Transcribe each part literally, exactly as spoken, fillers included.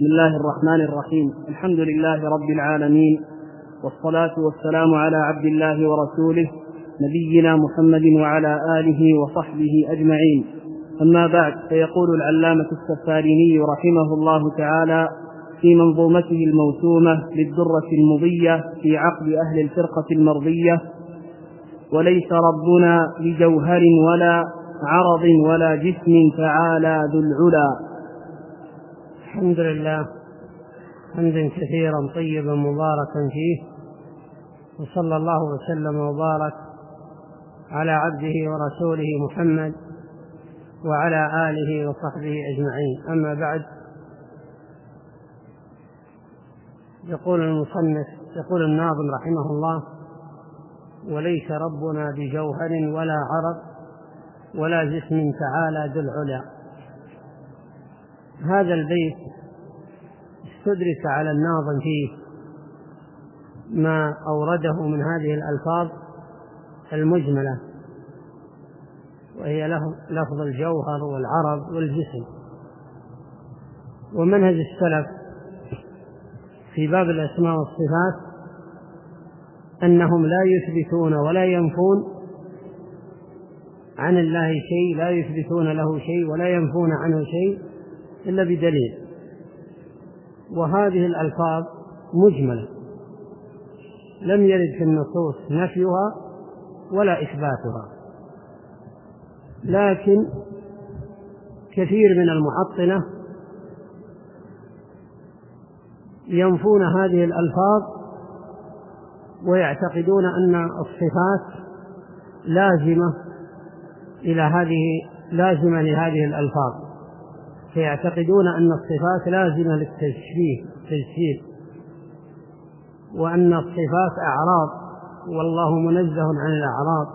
بسم الله الرحمن الرحيم. الحمد لله رب العالمين، والصلاة والسلام على عبد الله ورسوله نبينا محمد وعلى آله وصحبه أجمعين. أما بعد، فيقول العلامة السفاريني رحمه الله تعالى في منظومته الموسومة للدرة المضية في عقد أهل الفرقة المرضية: وليس ربنا بجوهر ولا عرض ولا جسم تعالى ذو العلا. الحمد لله حمدا كثيرا طيبا مباركا فيه، وصلى الله وسلم وبارك على عبده ورسوله محمد وعلى آله وصحبه أجمعين. أما بعد، يقول المصنف يقول الناظم رحمه الله: وليس ربنا بجوهر ولا عرض ولا جسم تعالى ذو العلا. هذا البيت استدرك على الناظم فيه ما أورده من هذه الألفاظ المجملة، وهي لفظ الجوهر والعرض والجسم. ومنهج السلف في باب الأسماء والصفات أنهم لا يثبتون ولا ينفون عن الله شيء، لا يثبتون له شيء ولا ينفون عنه شيء إلا بدليل. وهذه الألفاظ مجملة لم يرد في النصوص نفيها ولا إثباتها، لكن كثير من المعطلة ينفون هذه الألفاظ ويعتقدون أن الصفات لازمة إلى هذه لازمة لهذه الألفاظ، فيعتقدون أن الصفات لازمة للتشبيه تجسيد، وأن الصفات أعراض والله منزه عن الأعراض.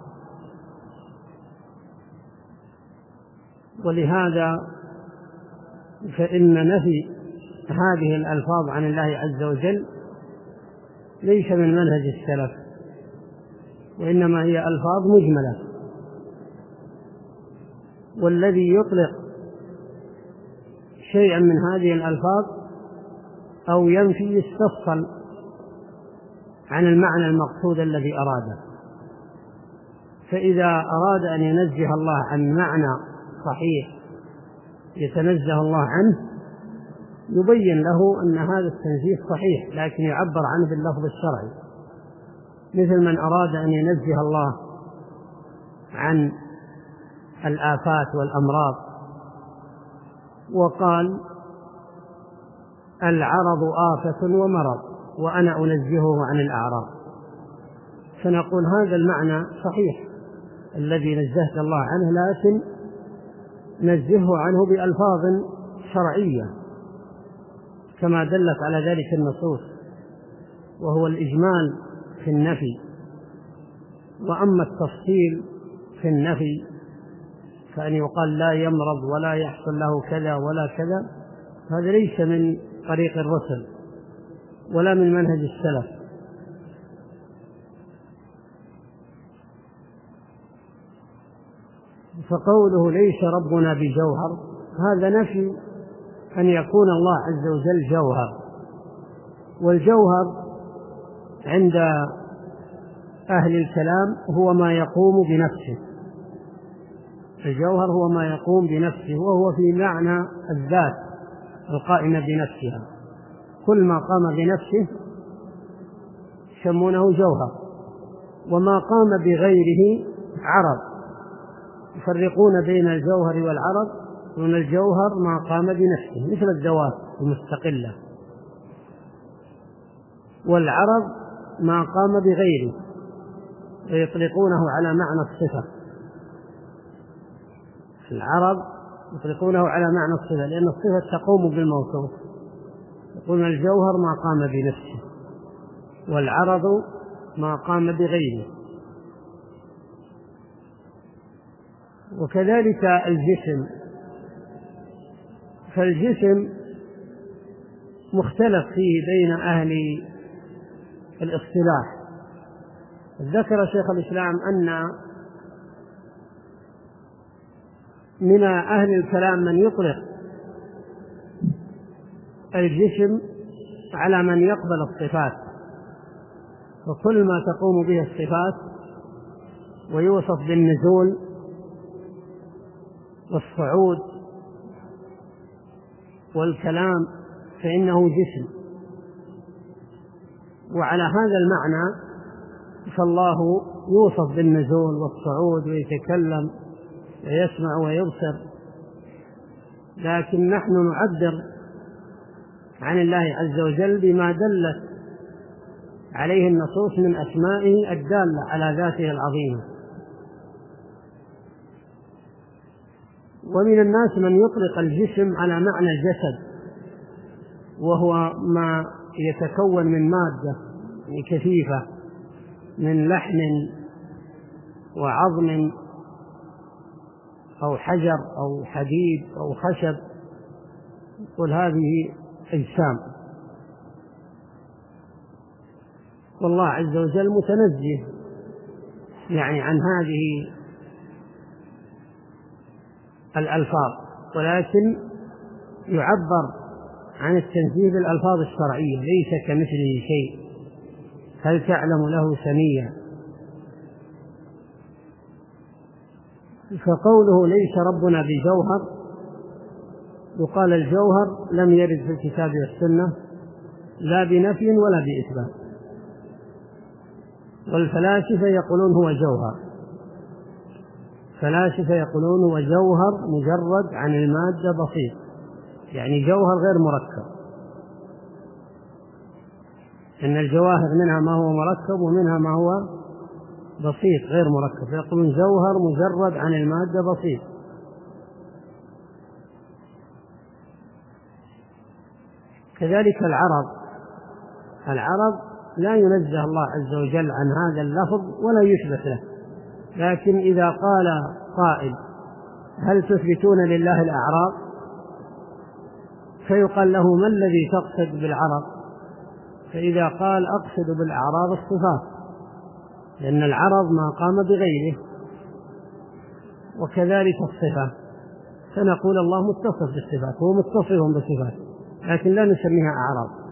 ولهذا فإن نفي هذه الألفاظ عن الله عز وجل ليس من منهج السلف، وإنما هي ألفاظ مجملة. والذي يطلق شيئا من هذه الألفاظ أو ينفي يستفصل عن المعنى المقصود الذي أراده. فإذا أراد أن ينزه الله عن معنى صحيح يتنزه الله عنه، يبين له أن هذا التنزيه صحيح لكن يعبر عنه باللفظ الشرعي، مثل من أراد أن ينزه الله عن الآفات والأمراض وقال: العرض آفة ومرض وأنا أنزهه عن الأعراض، فنقول هذا المعنى صحيح الذي نزهت الله عنه، لكن نزهه عنه بألفاظ شرعية كما دلت على ذلك النصوص، وهو الإجمال في النفي. وأما التفصيل في النفي فأن يقال لا يمرض ولا يحصل له كذا ولا كذا، هذا ليس من طريق الرسل ولا من منهج السلف. فقوله ليس ربنا بجوهر، هذا نفي أن يكون الله عز وجل جوهر. والجوهر عند أهل الكلام هو ما يقوم بنفسه، الجوهر هو ما يقوم بنفسه، وهو في معنى الذات القائمة بنفسها. كل ما قام بنفسه يسمونه جوهر، وما قام بغيره عرض. يفرقون بين الجوهر والعرض، وأن الجوهر ما قام بنفسه مثل الذوات المستقلة، والعرض ما قام بغيره ويطلقونه على معنى الصفة. العرض يطلقونه على معنى الصفة لأن الصفة تقوم بالموصوف. يقولون الجوهر ما قام بنفسه، والعرض ما قام بغيره. وكذلك الجسم، فالجسم مختلف فيه بين أهل الاصطلاح. ذكر شيخ الإسلام أن من أهل الكلام من يطلق الجسم على من يقبل الصفات، وكل ما تقوم به الصفات ويوصف بالنزول والصعود والكلام فإنه جسم. وعلى هذا المعنى فالله يوصف بالنزول والصعود ويتكلم ويسمع ويبصر، لكن نحن نعبر عن الله عز وجل بما دلت عليه النصوص من أسمائه الدالة على ذاته العظيمة. ومن الناس من يطلق الجسم على معنى الجسد، وهو ما يتكون من مادة كثيفة من لحم وعظم أو حجر أو حديد أو خشب، يقول هذه أجسام. والله عز وجل متنزه يعني عن هذه الألفاظ، ولكن يعبر عن التنزيه بالألفاظ الشرعية: ليس كمثله شيء، هل تعلم له سميا. فقوله ليس ربنا بجوهر، يقال الجوهر لم يرد في الكتاب والسنة لا بنفي ولا بإثبات. والفلاسفة يقولون هو جوهر، فلاسفة يقولون هو جوهر مجرد عن المادة بسيط، يعني جوهر غير مركب. إن الجواهر منها ما هو مركب ومنها ما هو بسيط غير مركب، فيقولون جوهر مجرد عن المادة بسيط. كذلك العرض، العرض لا ينزه الله عز وجل عن هذا اللفظ ولا يثبت له، لكن إذا قال قائل هل تثبتون لله الأعراض، فيقال له ما الذي تقصد بالعرض؟ فإذا قال أقصد بالأعراض الصفات، لأن العرض ما قام بغيره، وكذلك الصفة، فنقول الله متصف بالصفات، هو متصف بالصفات، لكن لا نسميها أعراض.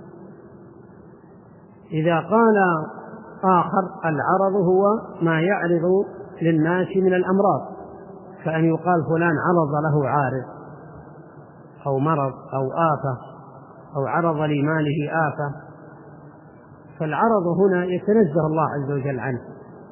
إذا قال آخر العرض هو ما يعرض للناس من الأمراض، فأن يقال فلان عرض له عارض أو مرض أو آفة أو عرض لماله آفة، فالعرض هنا يتنزه الله عز وجل عنه.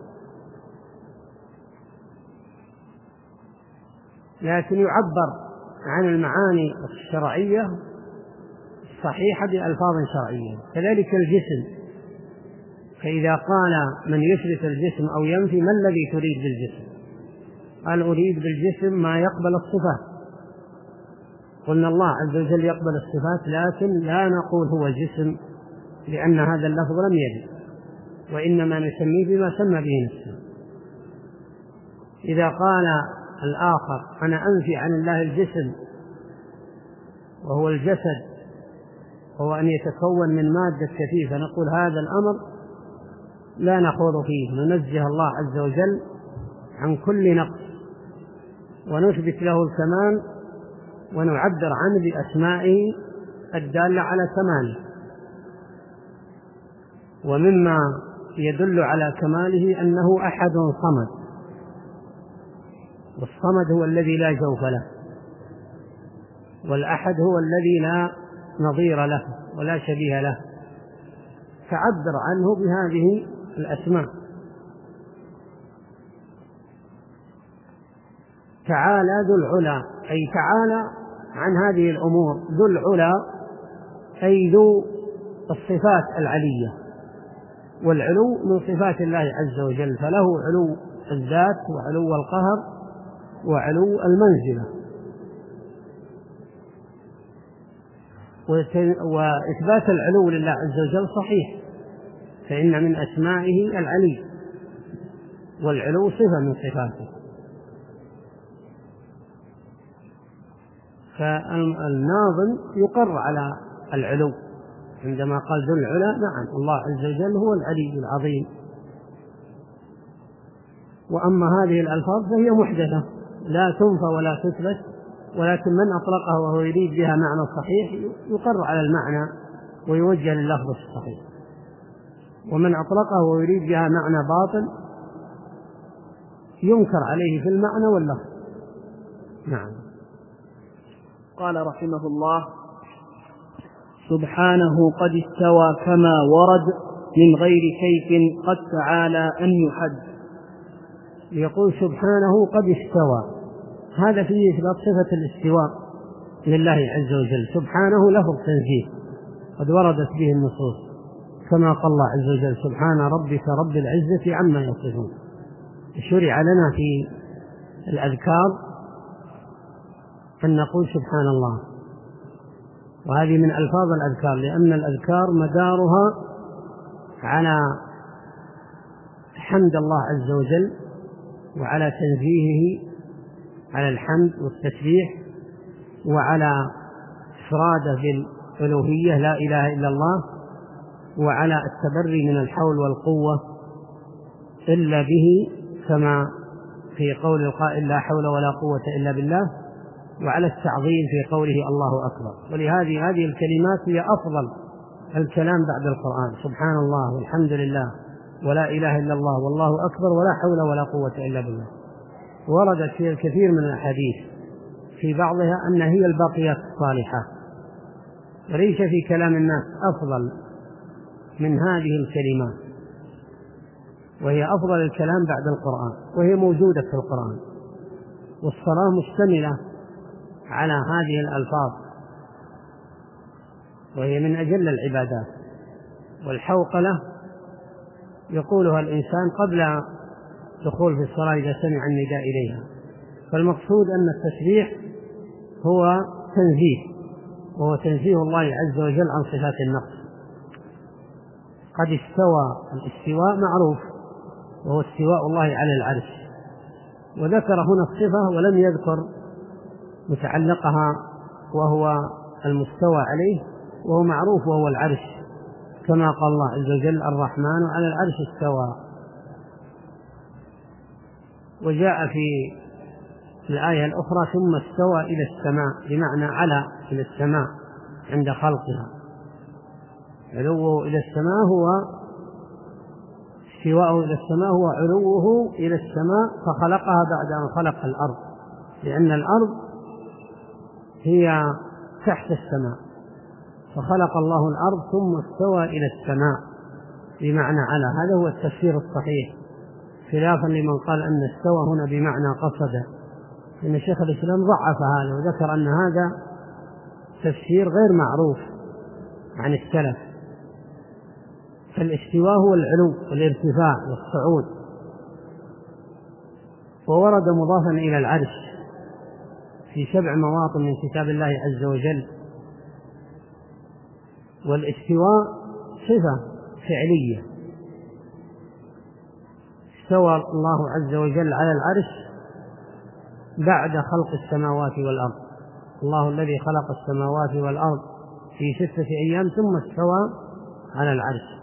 لكن يعبر عن المعاني الشرعية الصحيحة بألفاظ شرعية. كذلك الجسم، فإذا قال من يثبت الجسم أو ينفي ما الذي تريد بالجسم؟ قال أريد بالجسم ما يقبل الصفات. قلنا الله عز وجل يقبل الصفات، لكن لا نقول هو جسم لأن هذا اللفظ لم يرد، وإنما نسميه بما سمى به نفسه. إذا قال الآخر أنا أنفي عن الله الجسم وهو الجسد، هو أن يتكون من مادة كثيفة، نقول هذا الأمر لا نخوض فيه، ننزه الله عز وجل عن كل نقص ونثبت له الكمال ونعبر عنه بأسمائه الدالة على كماله. ومما يدل على كماله أنه أحد صمد، والصمد هو الذي لا جوف له، والأحد هو الذي لا نظير له ولا شبيه له، فعبر عنه بهذه الأسماء. تعالى ذو العلا، أي تعالى عن هذه الأمور، ذو العلا أي ذو الصفات العلية، والعلو من صفات الله عز وجل، فله علو الذات وعلو القهر وعلو المنزلة. وإثبات العلو لله عز وجل صحيح، فإن من أسمائه العلي، والعلو صفة من صفاته. فالناظم يقر على العلو عندما قال ذو العلا، نعم الله عز وجل هو العلي العظيم. وأما هذه الألفاظ فهي محدثة لا تنفى ولا تثبت ولكن من أطلقها وهو يريد بها معنى صحيح يقر على المعنى ويوجه لللفظ الصحيح، ومن أطلقه وهو يريد بها معنى باطل ينكر عليه في المعنى واللفظ. نعم. قال رحمه الله: سبحانه قد استوى كما ورد من غير كيف قد تعالى أن يحد. يقول سبحانه قد استوى، هذا فيه إثبات صفة الاستواء لله عز وجل. سبحانه لفظ تنزيه قد وردت به النصوص، كما قال الله عز وجل: سبحان ربك رب العزة عما يصفون. شرع لنا في الأذكار أن نقول سبحان الله، وهذه من ألفاظ الأذكار، لأن الأذكار مدارها على حمد الله عز وجل وعلى تنزيهه، على الحمد والتسبيح، وعلى إفراده بالألوهية لا إله إلا الله، وعلى التبري من الحول والقوة إلا به، كما في قول القائل: لا حول ولا قوة إلا بالله، وعلى التعظيم في قوله: الله أكبر. ولهذه هذه الكلمات هي أفضل الكلام بعد القرآن: سبحان الله والحمد لله ولا إله إلا الله والله أكبر ولا حول ولا قوة إلا بالله. وردت في الكثير من الأحاديث في بعضها أن هي الباقيات الصالحة، وليس في كلام الناس أفضل من هذه الكلمات، وهي أفضل الكلام بعد القرآن، وهي موجودة في القرآن. والصلاة مشتملة على هذه الألفاظ، وهي من أجل العبادات. والحوقلة يقولها الإنسان قبل دخول في الصلاة إذا سمع النداء إليها. فالمقصود أن التسبيح هو تنزيه، وهو تنزيه الله عز وجل عن صفات النقص. قد استوى، الاستواء معروف وهو استواء الله على العرش، وذكر هنا الصفة ولم يذكر متعلقها وهو المستوى عليه، وهو معروف وهو العرش، كما قال الله عز وجل: الرحمن على العرش استوى. وجاء في الآية الأخرى: ثم استوى إلى السماء، بمعنى على إلى السماء عند خلقها. علوه إلى السماء هو استواءه إلى السماء هو علوه إلى السماء، فخلقها بعد أن خلق الأرض، لأن الأرض هي تحت السماء، فخلق الله الأرض ثم استوى إلى السماء بمعنى على. هذا هو التفسير الصحيح، خلافا لمن قال أن استوى هنا بمعنى قصد، إن شيخ الإسلام ضعف هذا وذكر أن هذا تفسير غير معروف عن السلف. فالاستواء هو العلو والارتفاع والصعود، وورد مضافا إلى العرش في سبع مواطن من كتاب الله عز وجل. والاستواء صفة فعلية، استوى الله عز وجل على العرش بعد خلق السماوات والأرض. الله الذي خلق السماوات والأرض في ستة أيام ثم استوى على العرش.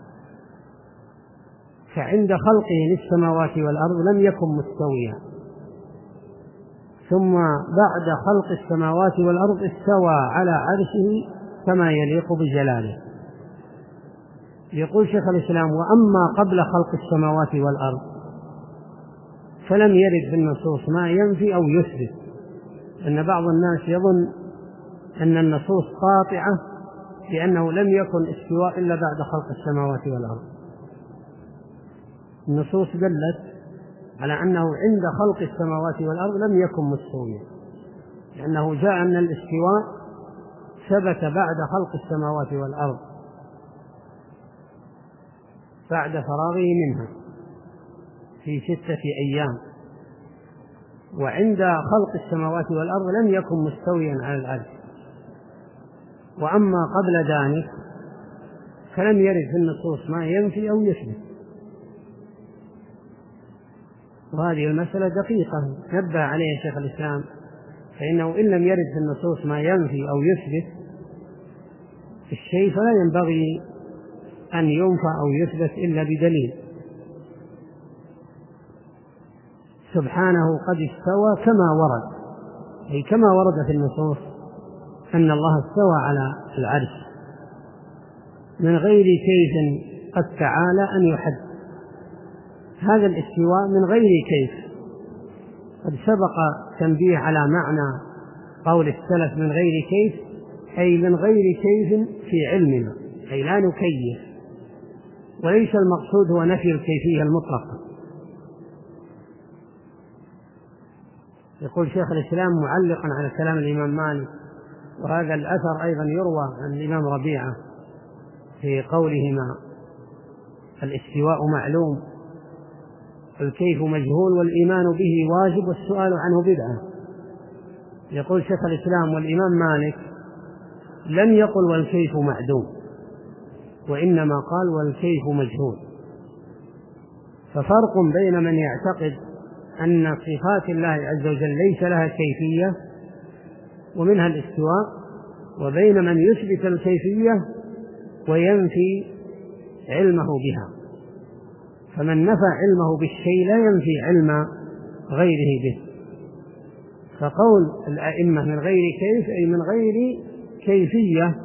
فعند خلقه للسماوات والأرض لم يكن مستويا، ثم بعد خلق السماوات والأرض استوى على عرشه كما يليق بجلاله. يقول شيخ الإسلام: وأما قبل خلق السماوات والأرض فلم يرد في النصوص ما ينفي أو يثبت. أن بعض الناس يظن أن النصوص قاطعة لأنه لم يكن استواء إلا بعد خلق السماوات والأرض. النصوص دلت على أنه عند خلق السماوات والأرض لم يكن مستويا، لأنه جاء أن الاستواء ثبت بعد خلق السماوات والأرض بعد فراغه منها في ستة أيام، وعند خلق السماوات والأرض لم يكن مستويا على العرش. وأما قبل ذلك فلم يرد في النصوص ما ينفي أو يثبت. وهذه المسألة دقيقة نبه عليها شيخ الإسلام، فإنه إن لم يرد في النصوص ما ينفي أو يثبت الشيء فلا ينبغي أن ينفى أو يثبت إلا بدليل. سبحانه قد استوى كما ورد، أي كما ورد في النصوص أن الله استوى على العرش من غير كيف قد تعالى أن يحد. هذا الاستواء من غير كيف قد سبق تنبيه على معنى قول السلف من غير كيف، أي من غير كيف في علمنا، أي لا نكيف، وليس المقصود هو نفي الكيفية المطلقة. يقول شيخ الإسلام معلقا على كلام الإمام مالك، وهذا الأثر أيضا يروى عن الإمام ربيعة في قولهما الاستواء معلوم والكيف مجهول والإيمان به واجب والسؤال عنه بدعة. يقول شيخ الإسلام والإمام مالك لم يقل والكيف معدوم، وإنما قال والكيف مجهول. ففرق بين من يعتقد أن صفات الله عز وجل ليس لها كيفية ومنها الاستواء، وبين من يثبت الكيفية وينفي علمه بها. فمن نفى علمه بالشيء لا ينفي علم غيره به. فقول الأئمة من غير كيف أي من غير كيفية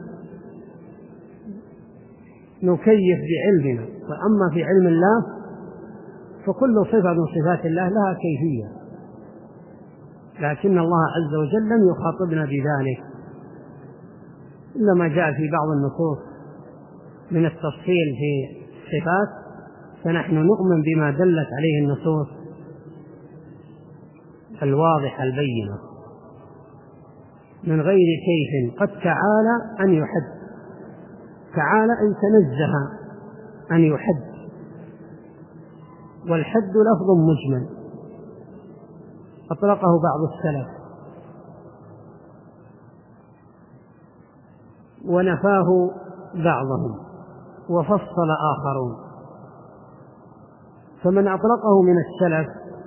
نكيف بعلمنا، وأما في علم الله فكل صفة من صفات الله لها كيفية، لكن الله عز وجل لم يخاطبنا بذلك إلا ما جاء في بعض النصوص من التفصيل في الصفات، فنحن نؤمن بما دلت عليه النصوص الواضحة البينة. من غير كيف قد تعالى أن يحد، تعالى أن تنزه أن يحد، والحد لفظ مجمل أطلقه بعض السلف ونفاه بعضهم وفصل آخرون. فمن أطلقه من السلف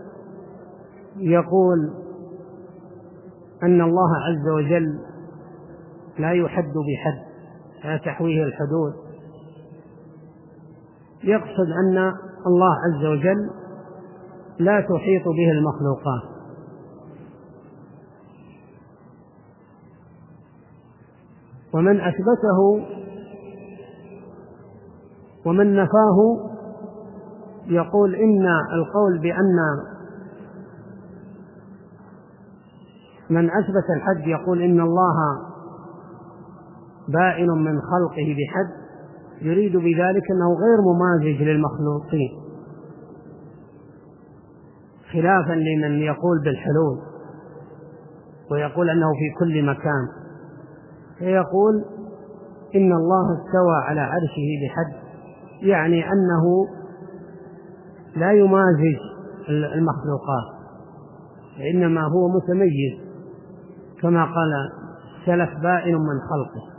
يقول أن الله عز وجل لا يحد بحد، لا تحويه الحدود، يقصد أن الله عز وجل لا تحيط به المخلوقات. ومن أثبته ومن نفاه يقول إن القول بأن من أثبت الحد يقول إن الله بائن من خلقه بحد، يريد بذلك أنه غير ممازج للمخلوقين، خلافا لمن يقول بالحلول ويقول أنه في كل مكان، فيقول إن الله استوى على عرشه بحد، يعني أنه لا يمازج المخلوقات، إنما هو متميز كما قال السلف بائن من خلقه.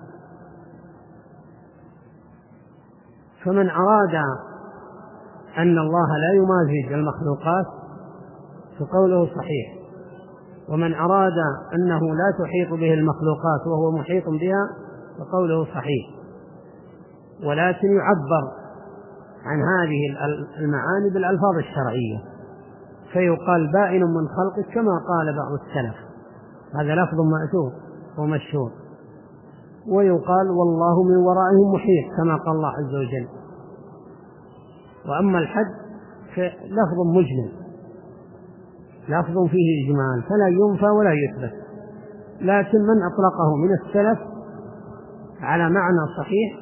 فمن أراد أن الله لا يمازج المخلوقات فقوله صحيح، ومن أراد أنه لا تحيط به المخلوقات وهو محيط بها فقوله صحيح. ولكن يعبر عن هذه المعاني بالألفاظ الشرعية، فيقال بائن من خلقه كما قال بعض السلف، هذا لفظ مأثور ومشهور، ويقال والله من ورائهم محيط كما قال الله عز وجل. وأما الحد فلفظ مجمل، لفظ فيه إجمال فلا ينفى ولا يثبت، لكن من أطلقه من السلف على معنى صحيح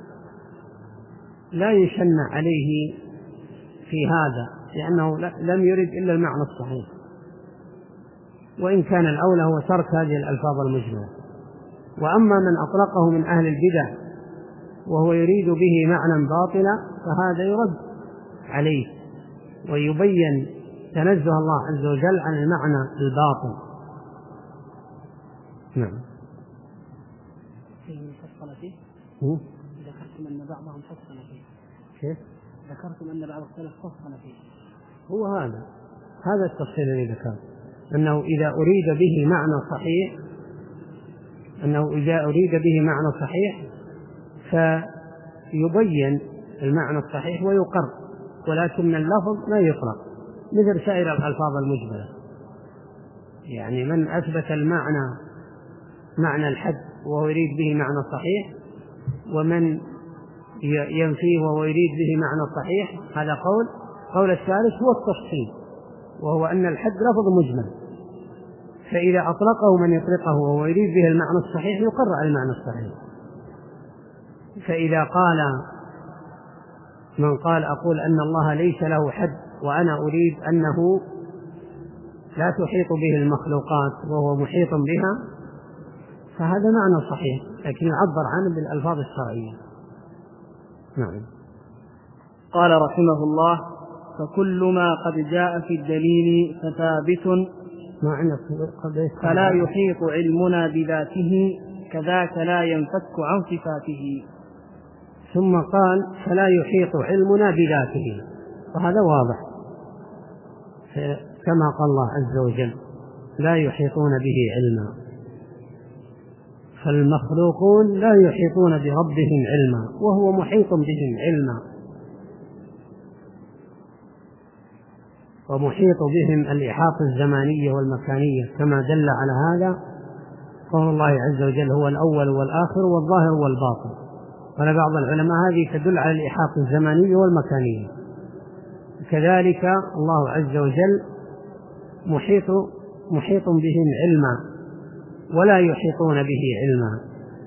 لا يشن عليه في هذا، لأنه لم يرد إلا المعنى الصحيح، وإن كان الأولى هو ترك هذه الألفاظ المجملة. وأما من أطلقه من أهل البدع وهو يريد به معنى باطلا فهذا يرد عليه ويبين تنزه الله عز وجل عن المعنى الباطل. نعم. فصل فيه ذكرتم أن بعضهم فصل فيه. كيف؟ ذكرتم أن بعض السلف فصل فيه. هو هذا هذا التفصيل الذي ذكر، أنه إذا أريد به معنى صحيح أنه إذا أريد به معنى صحيح فيبين المعنى الصحيح ويقر، ولكن اللفظ لا يطلق مثل سائر الألفاظ المجملة. يعني من أثبت المعنى معنى الحد وهو يريد به معنى صحيح، ومن ينفيه وهو يريد به معنى صحيح، هذا قول. قول الثالث هو التفصيل، وهو أن الحد لفظ مجمل، فإذا أطلقه من يطلقه وهو يريد به المعنى الصحيح يقر على المعنى الصحيح. فإذا قال من قال أقول أن الله ليس له حد وأنا أريد أنه لا تحيط به المخلوقات وهو محيط بها، فهذا معنى صحيح، لكن يعبر عنه بالألفاظ الشرعية. نعم. قال رحمه الله: فكل ما قد جاء في الدليل فثابت فلا يحيط علمنا بذاته، كذاك لا ينفك عن صفاته. ثم قال: فلا يحيط علمنا بذاته، وهذا واضح كما قال الله عز وجل: لا يحيطون به علما. فالمخلوقون لا يحيطون بربهم علما، وهو محيط بهم علما، ومحيط بهم الإحاطة الزمانية والمكانية، كما دل على هذا قول الله عز وجل: هو الأول والآخر والظاهر والباطن. قال بعض العلماء هذه تدل على الإحاطة الزمانية والمكانية. كذلك الله عز وجل محيط محيط بهم علما ولا يحيطون به علما،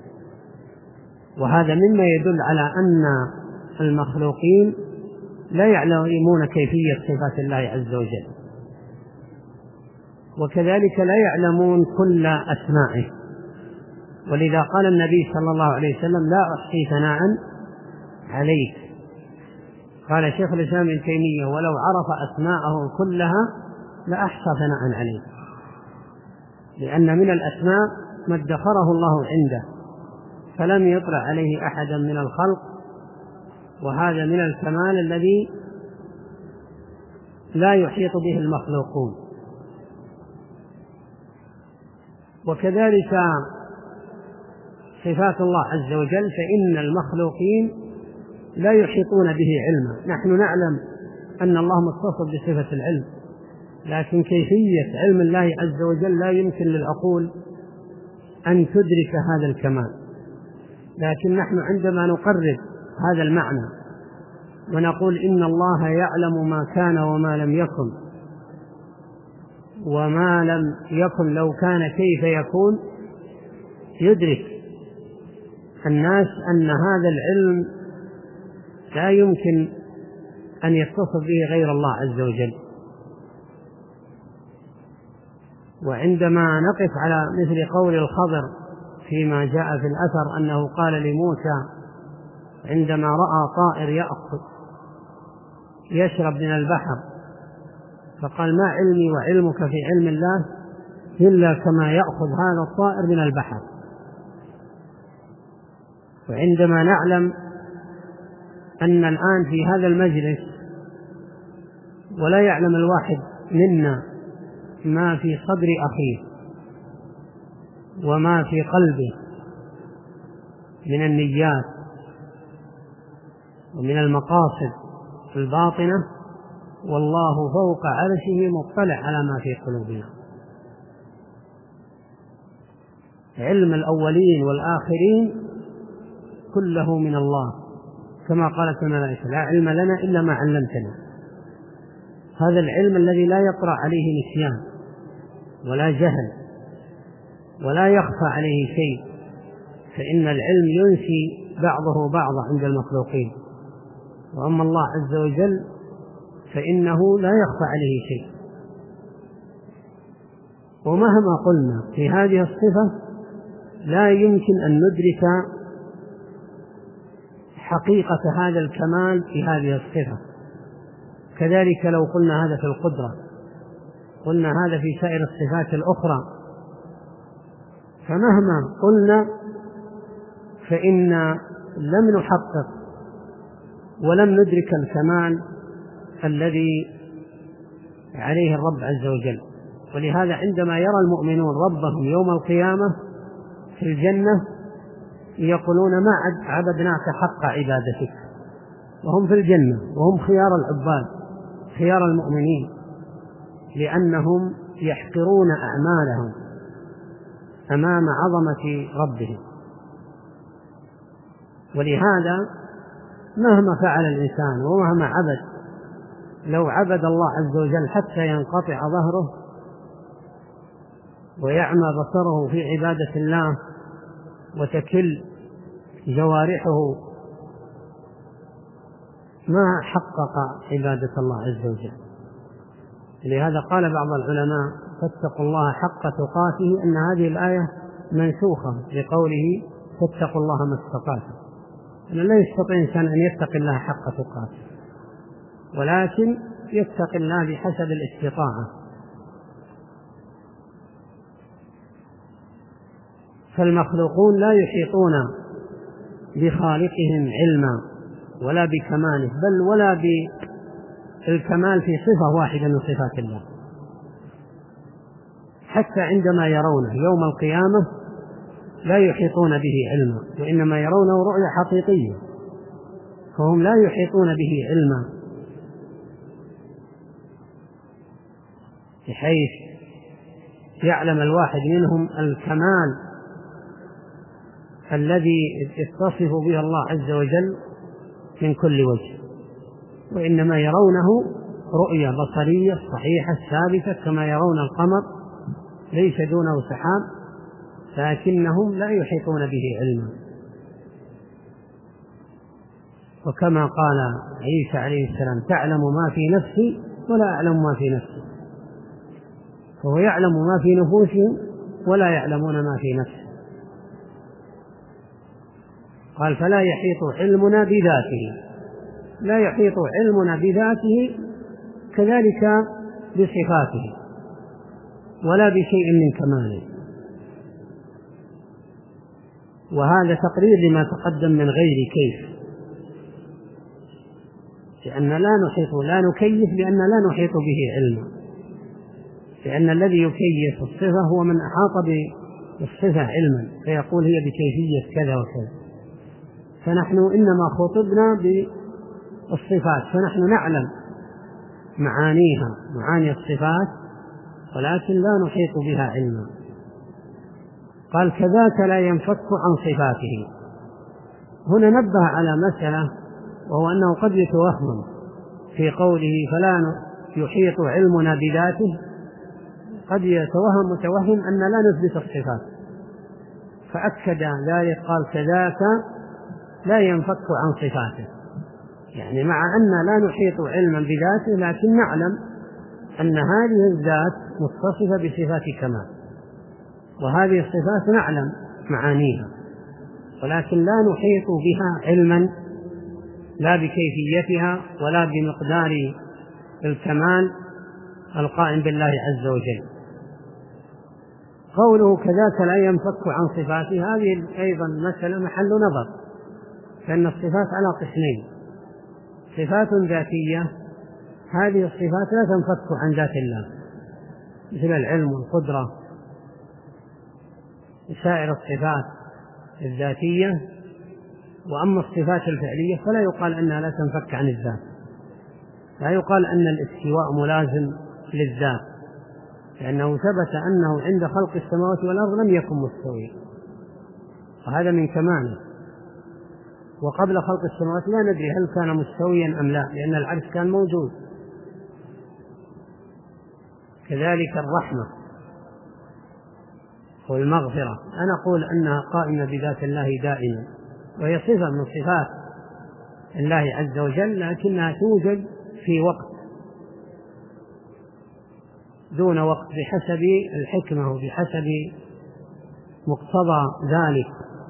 وهذا مما يدل على أن المخلوقين لا يعلمون كيفية صفات الله عز وجل، وكذلك لا يعلمون كل أسمائه. ولذا قال النبي صلى الله عليه وسلم: لا أحصي ثناء عليك. قال شيخ الإسلام ابن تيمية: ولو عرف أسماءه كلها لأحصى ثناء عليه، لأن من الأسماء ما ادخره الله عنده فلم يطلع عليه أحدا من الخلق، وهذا من الكمال الذي لا يحيط به المخلوقون. وكذلك صفات الله عز وجل، فإن المخلوقين لا يحيطون به علما. نحن نعلم أن الله متصف بصفة العلم، لكن كيفية علم الله عز وجل لا يمكن للعقول أن تدرك هذا الكمال. لكن نحن عندما نقرر هذا المعنى ونقول إن الله يعلم ما كان وما لم يكن، وما لم يكن لو كان كيف يكون، يدرك الناس أن هذا العلم لا يمكن أن يتصف به غير الله عز وجل. وعندما نقف على مثل قول الخضر فيما جاء في الأثر أنه قال لموسى عندما رأى طائر يأخذ يشرب من البحر، فقال: ما علمي وعلمك في علم الله إلا كما يأخذ هذا الطائر من البحر. وعندما نعلم أن الآن في هذا المجلس ولا يعلم الواحد منا ما في صدر أخيه وما في قلبه من النيات ومن المقاصد الباطنة، والله فوق عرشه مطلع على ما في قلوبنا. علم الأولين والآخرين كله من الله، كما قالت الملائكة: لا علم لنا إلا ما علمتنا. هذا العلم الذي لا يطرأ عليه نسيان ولا جهل ولا يخفى عليه شيء، فإن العلم ينسي بعضه بعضا عند المخلوقين، وأما الله عز وجل فإنه لا يخفى عليه شيء. ومهما قلنا في هذه الصفة لا يمكن أن ندرك حقيقة هذا الكمال في هذه الصفة. كذلك لو قلنا هذا في القدرة، قلنا هذا في سائر الصفات الأخرى، فمهما قلنا فإن لم نحقق ولم ندرك الكمال الذي عليه الرب عز وجل. ولهذا عندما يرى المؤمنون ربهم يوم القيامة في الجنة يقولون: ما عبدناك حق عبادتك، وهم في الجنة وهم خيار العباد خيار المؤمنين، لأنهم يحقرون أعمالهم أمام عظمة ربهم. ولهذا مهما فعل الإنسان ومهما عبد، لو عبد الله عز وجل حتى ينقطع ظهره ويعمى بصره في عبادة الله وتكل جوارحه، ما حقق عبادة الله عز وجل. لهذا قال بعض العلماء: فاتقوا الله حق تقاته، أن هذه الآية منسوخة بقوله فاتقوا الله ما استطعتم. لا يستطيع إنسان أن يتقي الله حق تقاته، ولكن يتقي الله بحسب الاستطاعة. فالمخلوقون لا يحيطون بخالقهم علما ولا بكماله، بل ولا بالكمال في صفة واحدة من صفات الله. حتى عندما يرونه يوم القيامة لا يحيطون به علما، وإنما يرونه رؤية حقيقية، فهم لا يحيطون به علما، بحيث يعلم الواحد منهم الكمال الذي يتصف به الله عز وجل من كل وجه، وإنما يرونه رؤية بصرية صحيحة ثابتة، كما يرون القمر ليس دونه سحاب، لكنهم لا يحيطون به علما. وكما قال عيسى عليه السلام: تعلم ما في نفسي ولا أعلم ما في نفسي، فهو يعلم ما في نفوسهم ولا يعلمون ما في نفسه. قال: فلا يحيط علمنا بذاته، لا يحيط علمنا بذاته كذلك بصفاته ولا بشيء من كماله. وهذا تقرير لما تقدم من غير كيف، لأن لا نحيط لا نكيف لأن لا نحيط به علما، لأن الذي يكيف الصفة هو من أحاط بالصفة علما فيقول هي بكيفية كذا وكذا، فنحن إنما خطبنا بالصفات، فنحن نعلم معانيها معاني الصفات ولكن لا نحيط بها علما. قال: كذاك لا ينفك عن صفاته. هنا نبه على مسألة، وهو أنه قد يتوهم في قوله فلا يحيط علمنا بذاته، قد يتوهم متوهم أن لا نثبت الصفات، فأكد ذلك قال: كذاك لا ينفك عن صفاته، يعني مع أن لا نحيط علما بذاته لكن نعلم أن هذه الذات متصفة بصفات كمال، وهذه الصفات نعلم معانيها، ولكن لا نحيط بها علما، لا بكيفيتها ولا بمقدار الكمال القائم بالله عز وجل. قوله كذاك لا ينفك عن صفاته، هذه أيضا مسألة محل نظر، لأن الصفات على قسمين: صفات ذاتية، هذه الصفات لا تنفك عن ذات الله مثل العلم والقدرة وسائر الصفات الذاتية، وأما الصفات الفعلية فلا يقال أنها لا تنفك عن الذات، لا يقال أن الاستواء ملازم للذات، لأنه ثبت أنه عند خلق السماوات والأرض لم يكن مستويا، وهذا من كماله. وقبل خلق السماوات لا ندري هل كان مستويا أم لا، لأن العرش كان موجود. كذلك الرحمة والمغفرة، أنا أقول أنها قائمة بذات الله دائما، وهي صفة من صفات الله عز وجل، لكنها توجد في وقت دون وقت بحسب الحكمة وبحسب مقتضى ذلك.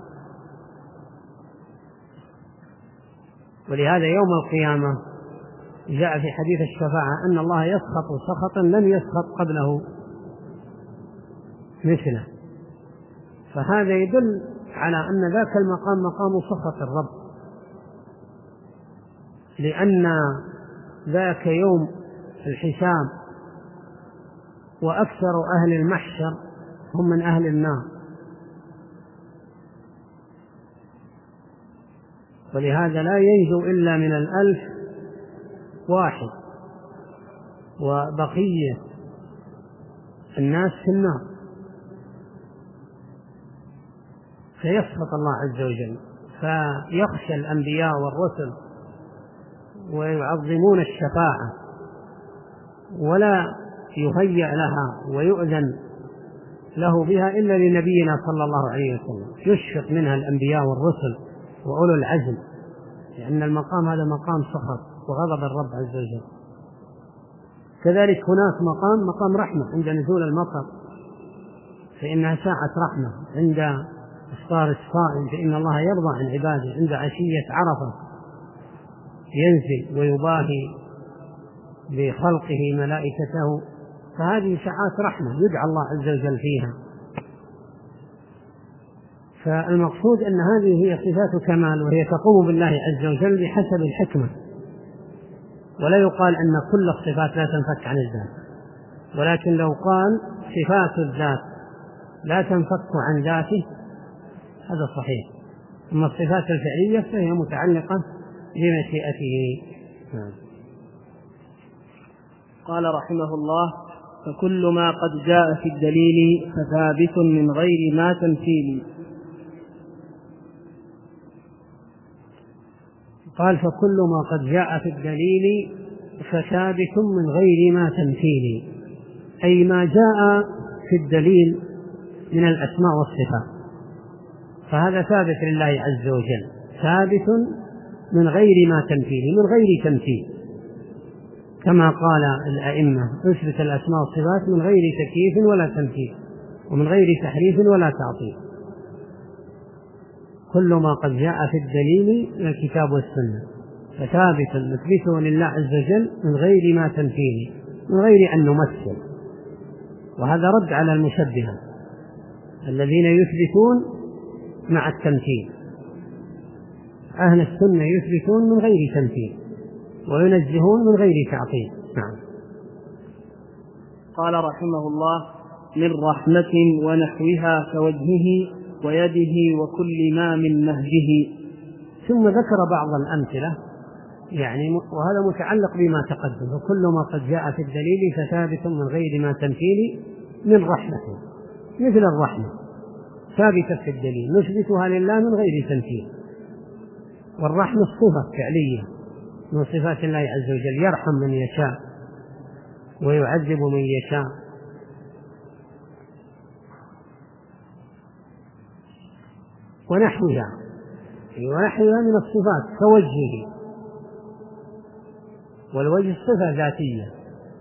ولهذا يوم القيامة جاء في حديث الشفاعة أن الله يسخط سخطا لم يسخط قبله مثله، فهذا يدل على أن ذاك المقام مقام سخط الرب، لأن ذاك يوم الحساب، وأكثر أهل المحشر هم من أهل النار، ولهذا لا ينجو إلا من الألف واحد، وبقية الناس في النار، فيسخط الله عز وجل، فيخشى الأنبياء والرسل ويعظمون الشفاعة ولا يهيأ لها ويؤذن له بها إلا لنبينا صلى الله عليه وسلم، يشفق منها الأنبياء والرسل وأولو العزم، لأن المقام هذا مقام سخط وغضب الرب عز وجل. كذلك هناك مقام مقام رحمة عند نزول المطر، فإنها ساعة رحمة، عند إفطار الصائم فإن الله يرضى عن عباده، عند عشية عرفة ينزل ويباهي بخلقه ملائكته، فهذه ساعات رحمة يدعى الله عز وجل فيها. فالمقصود أن هذه هي صفات كمال، وهي تقوم بالله عز وجل بحسب الحكمة، ولا يقال أن كل الصفات لا تنفك عن الذات، ولكن لو قال صفات الذات لا تنفك عن ذاته هذا صحيح، أما الصفات الفعلية فهي متعلقة بمشيئته. قال رحمه الله: فكل ما قد جاء في الدليل فثابت من غير ما تمثيل. قال: فكل ما قد جاء في الدليل فثابت من غير ما تمثيل، أي ما جاء في الدليل من الأسماء والصفات فهذا ثابت لله عز وجل، ثابت من غير ما تمثيل، من غير تمثيل، كما قال الأئمة: اثبت الأسماء والصفات من غير تكييف ولا تمثيل، ومن غير تحريف ولا تعطيل. كل ما قد جاء في الدليل من الكتاب والسنة فثابت نثبته لله عز وجل من غير ما تمثيل، من غير أن نمثل. وهذا رد على المشبهة الذين يثبتون مع التمثيل. أهل السنة يثبتون من غير تمثيل وينزهون من غير تعطيل. نعم. قال رحمه الله: من رحمة ونحوها كوجهه ويده وكل ما من نهجه. ثم ذكر بعض الأمثلة يعني، وهذا متعلق بما تقدم. وكل ما قد جاء في الدليل فثابت من غير ما تمثيل من رحمته، مثل الرحمة ثابتة في الدليل نثبتها لله من غير تمثيل. والرحمة صفة فعلية من صفات الله عز وجل، يرحم من يشاء ويعذب من يشاء. ونحوها ونحوها من الصفات كوجهه، والوجه صفة ذاتية.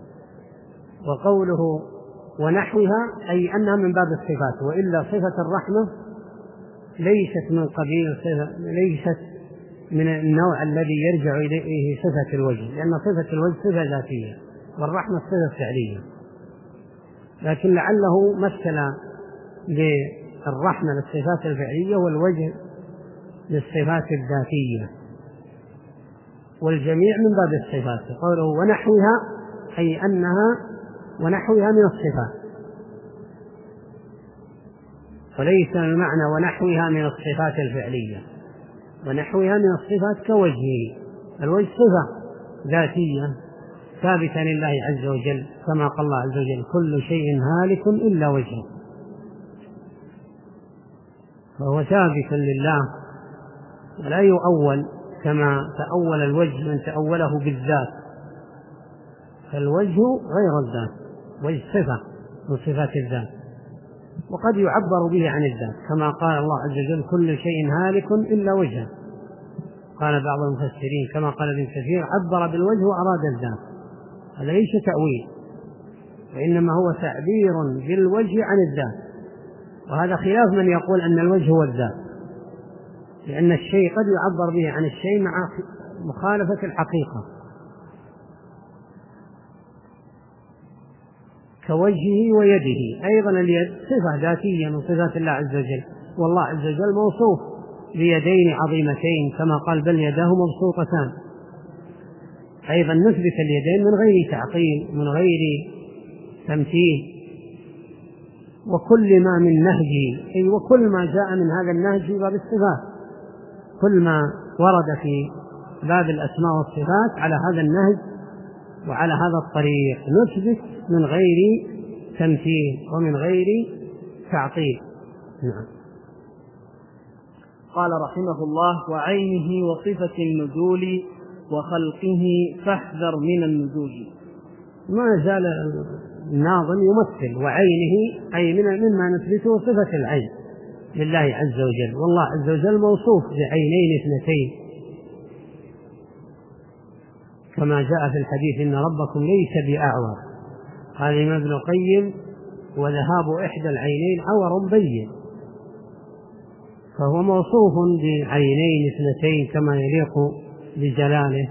وقوله ونحوها أي أنها من باب الصفات، وإلا صفة الرحمة ليست من قبيل صفة، ليست من النوع الذي يرجع إليه صفة الوجه، لأن صفة الوجه صفة ذاتية والرحمة صفة فعلية. لكن لعله مثل بالرحمة للصفات الفعلية والوجه للصفات الذاتية، والجميع من باب الصفات. قوله ونحوها أي أنها ونحوها من الصفات، وليس المعنى ونحوها من الصفات الفعلية. ونحوها من الصفات كوجهه، الوجه صفة ذاتية ثابتة لله عز وجل، كما قال الله عز وجل: كل شيء هالك إلا وجهه، فهو ثابت لله ولا يؤول كما تأول الوجه من تأوله بالذات، فالوجه غير الذات، وجه صفة من صفات الذات، وقد يعبر به عن الذات، كما قال الله عز وجل: كل شيء هالك إلا وجهه. قال بعض المفسرين كما قال ابن كثير: عبر بالوجه وأراد الذات. هذا ليس تأويل، وإنما هو تعبير بالوجه عن الذات، وهذا خلاف من يقول أن الوجه هو الذات، لأن الشيء قد يعبر به عن الشيء مع مخالفة الحقيقة. كوجهه ويده، أيضا اليد صفة ذاتية من صفات الله عز وجل، والله عز وجل موصوف بيدين عظيمتين كما قال: بل يداه مبسوطتان. أيضا نثبت اليدين من غير تعطيل، من غير تمثيل. وكل ما من نهجه، أي وكل ما جاء من هذا النهج في باب الصفات، كل ما ورد في باب الأسماء والصفات على هذا النهج وعلى هذا الطريق نثبت من غير تمثيل ومن غير تعطيل. نعم. قال رحمه الله: وعينه وصفة النزول وخلقه فاحذر من النزول. ما زال الناظم يمثل وعينه أي من مما نثبته صفة العين لله عز وجل، والله عز وجل موصوف بعينين اثنتين كما جاء في الحديث: إن ربكم ليس بأعور. قال الإمام ابن القيم: وذهاب إحدى العينين عور بين. فهو موصوف بعينين اثنتين كما يليق بجلاله.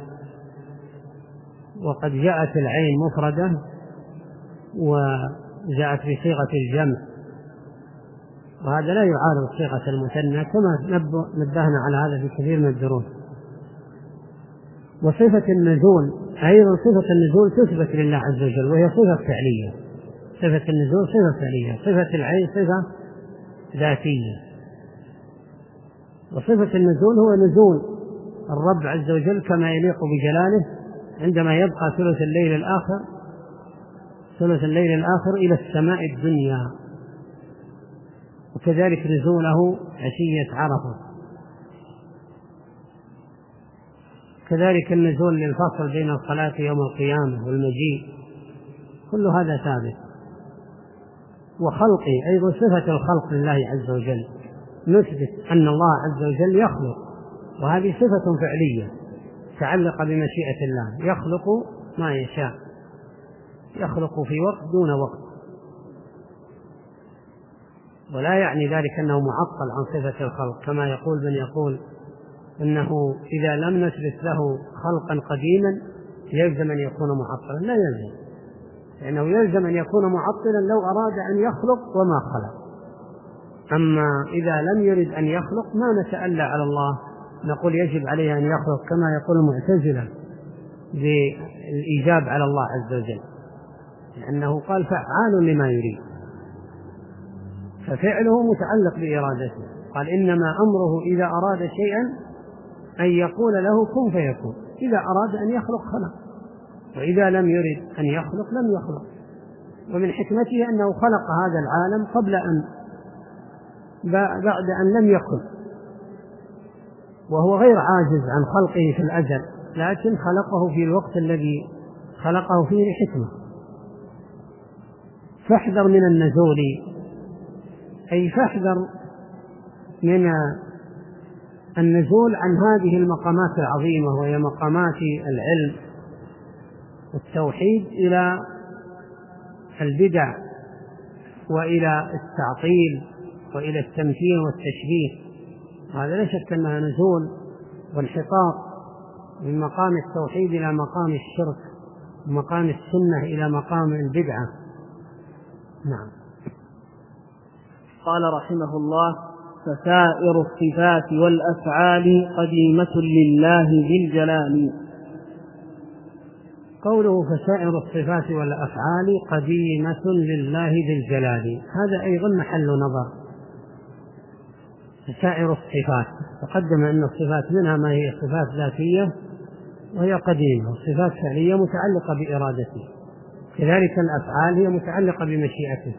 وقد جاءت العين مفردة وجاءت بصيغة الجمع، وهذا لا يعارض صيغة المثنى كما نبهنا على هذا في كثير من الدروس. وصفة النزول أيضا صفة النزول تثبت لله عز وجل، وهي صفة فعلية. صفة النزول صفة فعلية، صفة العين صفة ذاتية. وصفة النزول هو نزول الرب عز وجل كما يليق بجلاله عندما يبقى ثلث الليل الآخر ثلث الليل الآخر إلى السماء الدنيا، وكذلك نزوله عشية عرفة، كذلك النزول للفصل بين الصلاة يوم القيامة والمجيء، كل هذا ثابت. وخلقه أيضا صفة الخلق لله عز وجل، نثبت أن الله عز وجل يخلق، وهذه صفة فعلية تعلق بمشيئة الله، يخلق ما يشاء، يخلق في وقت دون وقت، ولا يعني ذلك أنه معطل عن صفة الخلق كما يقول من يقول إنه إذا لم نثبت له خلقا قديما يلزم أن يكون معطلا. لا يلزم، لأنه يلزم أن يكون معطلا لو أراد أن يخلق وما خلق. أما إذا لم يرد أن يخلق ما نتألى على الله، نقول يجب عليه أن يخلق كما يقول المعتزلة بالإيجاب على الله عز وجل، لأنه قال فعال لما يريد، ففعله متعلق بإرادته. قال إنما أمره إذا أراد شيئا أن يقول له كن فيكون، إذا أراد أن يخلق خلق، وإذا لم يرد أن يخلق لم يخلق. ومن حكمته أنه خلق هذا العالم قبل أن بعد أن لم يكن، وهو غير عاجز عن خلقه في الأزل، لكن خلقه في الوقت الذي خلقه فيه لحكمة. فاحذر من النزول أي فاحذر من النزول عن هذه المقامات العظيمة، وهي مقامات العلم والتوحيد، إلى البدع وإلى التعطيل وإلى التمثيل والتشبيه. هذا لا شك أنها نزول وانحطاط من مقام التوحيد إلى مقام الشرك، ومقام السنة إلى مقام البدعة. نعم. قال رحمه الله: فسائر الصفات والأفعال قديمة لله ذي الجلال. قوله فسائر الصفات والأفعال قديمة لله ذي الجلال، هذا أيضا محل نظر. فسائر الصفات تقدم أن الصفات منها ما هي صفات ذاتية وهي قديمة، والصفات فعلية متعلقة بإرادته، كذلك الأفعال هي متعلقة بمشيئته.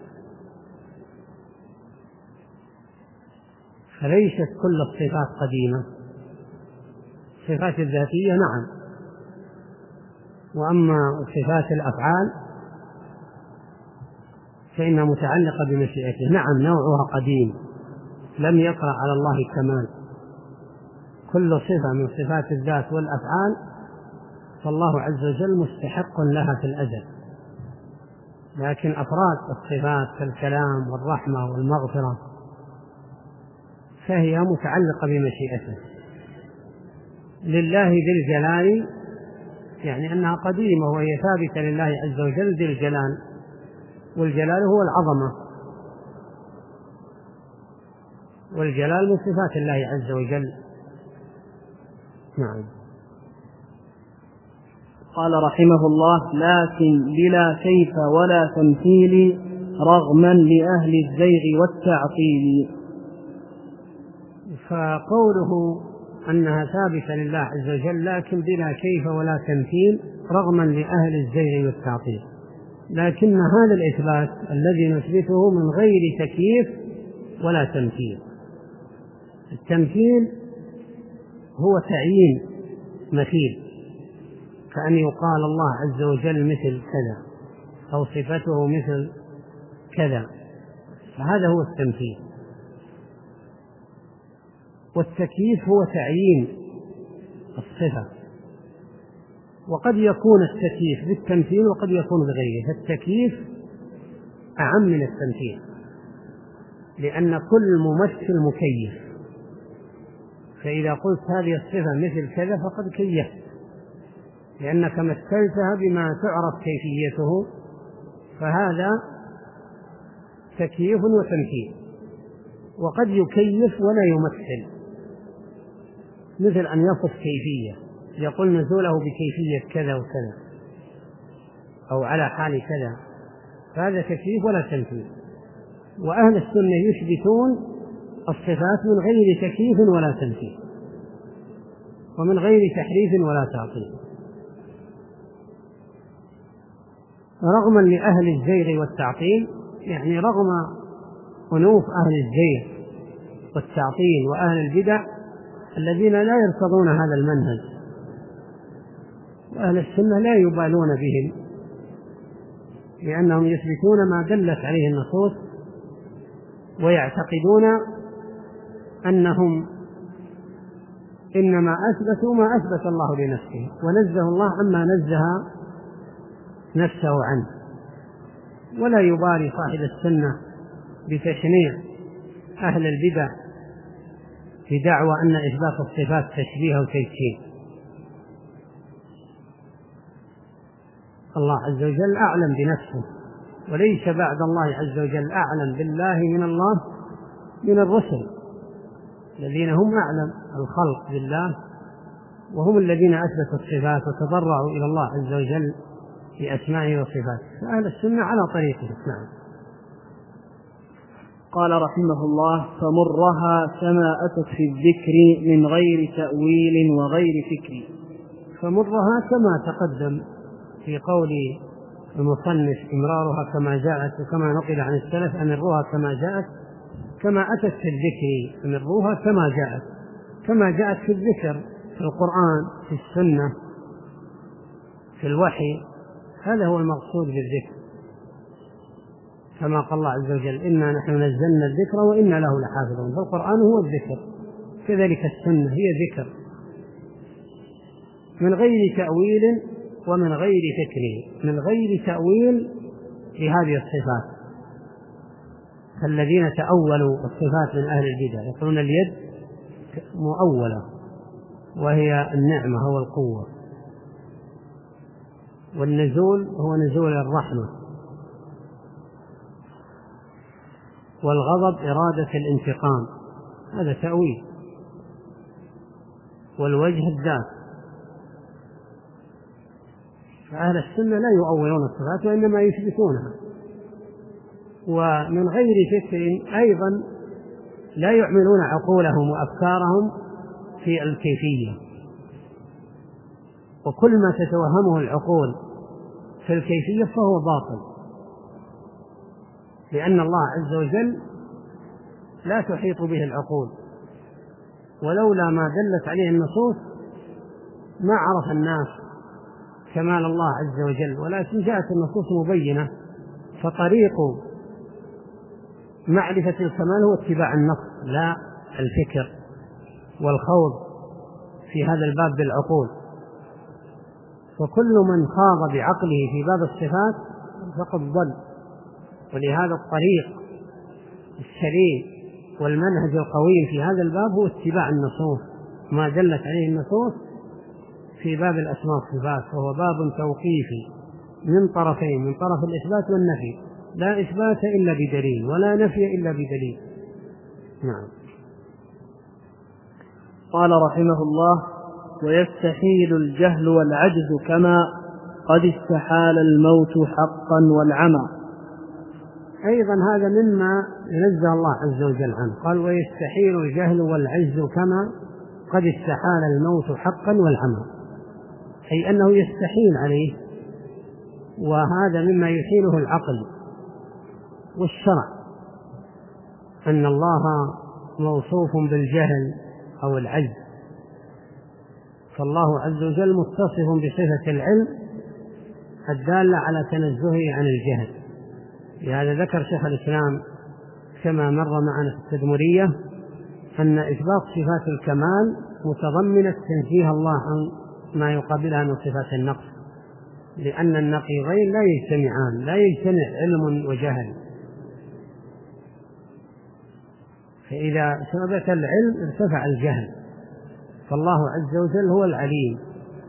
فليست كل الصفات قديمة، الصفات الذاتية نعم، وأما صفات الأفعال فإنها متعلقة بمشيئته. نعم نوعها قديم، لم يقرأ على الله كمال. كل صفة من صفات الذات والأفعال فالله عز وجل مستحق لها في الأزل، لكن أفراد الصفات كالكلام والرحمة والمغفرة فهي متعلقة بمشيئته. لله ذي الجلال يعني أنها قديمة وهي ثابتة لله عز وجل ذي الجلال، والجلال هو العظمة، والجلال من صفات الله عز وجل. نعم. قال رحمه الله: لكن بلا كيف ولا تمثيل رغما لأهل الزيغ والتعطيل. فقوله أنها ثابتة لله عز وجل لكن بلا كيف ولا تمثيل رغما لأهل الزيغ والتعطيل، لكن هذا الإثبات الذي نثبته من غير تكييف ولا تمثيل. التمثيل هو تعيين مثيل، كأن يقال الله عز وجل مثل كذا أو صفته مثل كذا، فهذا هو التمثيل. والتكييف هو تعيين الصفة، وقد يكون التكييف بالتمثيل وقد يكون بغيره. فالتكييف أعم من التمثيل، لأن كل ممثل مكيف، فإذا قلت هذه الصفة مثل كذا فقد كيفت، لأنك مثلتها بما تعرف كيفيته، فهذا تكييف وتمثيل. وقد يكيف ولا يمثل، مثل أن يصف كيفية، يقول نزوله بكيفية كذا وكذا أو على حال كذا، فهذا تكييف ولا تمثيل. وأهل السنة يثبتون الصفات من غير تكييف ولا تمثيل، ومن غير تحريف ولا تعطيل، رغما لأهل الزيغ والتعطيل، يعني رغم أنوف أهل الزيغ والتعطيل وأهل البدع الذين لا يرتضون هذا المنهج، وأهل السنة لا يبالون بهم، لأنهم يثبتون ما دلت عليه النصوص، ويعتقدون أنهم إنما أثبتوا ما أثبت الله لنفسه، ونزه الله عما نزه نفسه عنه. ولا يبالي صاحب السنة بتشنيع أهل البدع بدعوى أن إثبات الصفات تشبيه وتجسيم. الله عز وجل أعلم بنفسه، وليس بعد الله عز وجل أعلم بالله من الله من الرسل الذين هم أعلم الخلق بالله، وهم الذين أثبتوا الصفات وتضرعوا إلى الله عز وجل بأسمائه وصفاته. فأهل السنة على طريقه. نعم. قال رحمه الله: فمرها كما أتت في الذكر من غير تأويل وغير فكر. فمرها كما تقدم في قول المصنف: إمرارها كما جاءت، وكما نقل عن السلف: أمروها كما جاءت. كما أتت في الذكر أمروها كما جاءت، كما جاءت في الذكر في القرآن، في السنة، في الوحي، هذا هو المقصود بالذكر. كما قال الله عز وجل: إنا نحن نزلنا الذكر وإنا له لحافظون. فالقرآن هو الذكر، كذلك السنة هي ذكر، من غير تأويل ومن غير فكر. من غير تأويل لهذه الصفات، الذين تأولوا الصفات من أهل البدع يقولون اليد مؤولة وهي النعمة هو القوة، والنزول هو نزول الرحمة، والغضب إرادة الانتقام، هذا تأويل. والوجه الذات. فأهل السنة لا يؤولون الصفات وإنما يثبتونها. ومن غير فكر أيضا لا يعملون عقولهم وأفكارهم في الكيفية، وكل ما تتوهمه العقول في الكيفية فهو باطل، لأن الله عز وجل لا تحيط به العقول، ولولا ما دلت عليه النصوص ما عرف الناس كمال الله عز وجل، ولكن جاءت النصوص مبينة. فطريق معرفة الكمال هو اتباع النص لا الفكر والخوض في هذا الباب بالعقول. فكل من خاض بعقله في باب الصفات فقد ضل. ولهذا الطريق السليم والمنهج القويم في هذا الباب هو اتباع النصوص، ما دلت عليه النصوص في باب الأسماء والصفات، فهو باب توقيفي من طرفين، من طرف الإثبات والنفي، لا إثبات إلا بدليل ولا نفي إلا بدليل. نعم. قال رحمه الله: ويستحيل الجهل والعجز كما قد استحال الموت حقا والعمى. أيضا هذا مما نزه الله عز وجل عنه، قال: ويستحيل الجهل والعجز كما قد استحال الموت حقا والعمى، أي أنه يستحيل عليه وهذا مما يحيله العقل والشرع، أن الله موصوف بالجهل أو العجز، فالله عز وجل متصف بصفة العلم الدالة على تنزهه عن الجهل. لهذا ذكر شيخ الإسلام كما مر معنا في التدمرية أن إثبات صفات الكمال متضمنة تنزيه الله عن ما يقابلها من صفات النقص، لأن النقيضين لا يجتمعان، لا يجتمع علم وجهل، فإذا ثبت العلم ارتفع الجهل. فالله عز وجل هو العليم،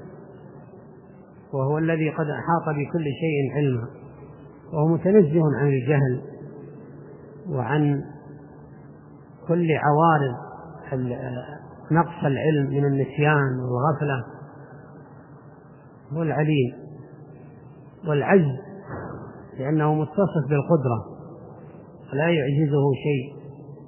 وهو الذي قد أحاط بكل شيء علما، وهو متنزه عن الجهل وعن كل عوارض نقص العلم من النسيان والغفلة. هو العليم. والعجز لأنه متصف بالقدرة لا يعجزه شيء،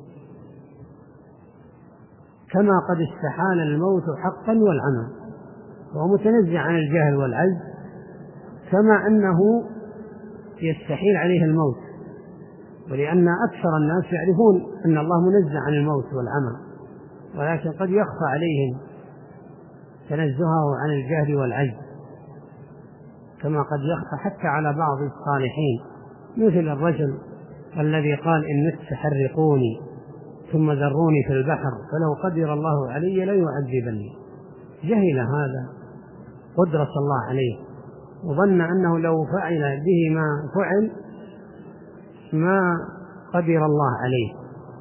كما قد استحال الموت حقا والعمى، وهو متنزه عن الجهل والعجز، كما أنه يستحيل عليه الموت، ولأن أكثر الناس يعرفون أن الله منزه عن الموت والعمى، ولكن قد يخفى عليهم تنزهه عن الجهل والعجز، كما قد يخفى حتى على بعض الصالحين، مثل الرجل الذي قال إن مت حرقوني ثم ذروني في البحر فلو قدر الله علي لا يعذبني. جهل هذا قدرة الله عليه، وظن أنه لو فعل به ما فعل ما قدر الله عليه،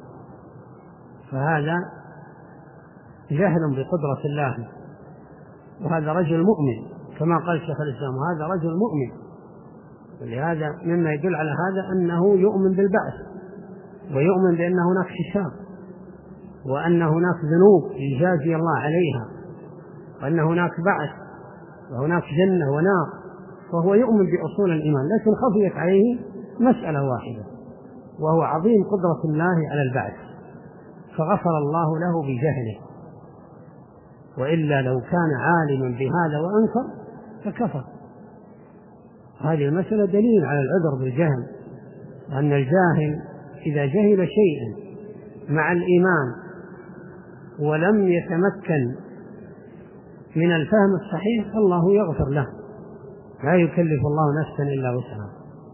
فهذا جهل بقدرة الله. وهذا رجل مؤمن كما قال شيخ الإسلام، هذا رجل مؤمن، ولهذا مما يدل على هذا أنه يؤمن بالبعث، ويؤمن بأن هناك حساب، وأن هناك ذنوب يجازي الله عليها، وأن هناك بعث، وهناك جنة ونار، فهو يؤمن بأصول الإيمان، لكن خفيت عليه مسألة واحدة، وهو عظيم قدرة الله على البعث، فغفر الله له بجهله، وإلا لو كان عالما بهذا وأنكر فكفر. هذه المسألة دليل على العذر بالجهل، وأن الجاهل إذا جهل شيئا مع الإيمان ولم يتمكن من الفهم الصحيح الله يغفر له، لا يكلف الله نفسا إلا وسعها.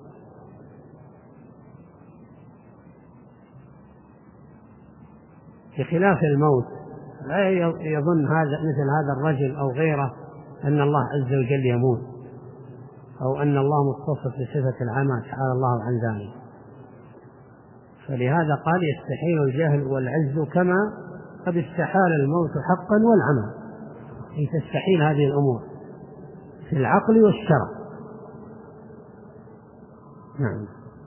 بخلاف الموت لا يظن هذا مثل هذا الرجل أو غيره أن الله عز وجل يموت، أو أن الله متصف بصفة العمى، تعالى الله عن ذلك. فلهذا قال يستحيل الجهل والعجز كما قد استحال الموت حقا والعمى، أي تستحيل هذه الأمور في العقل والشرع. نعم.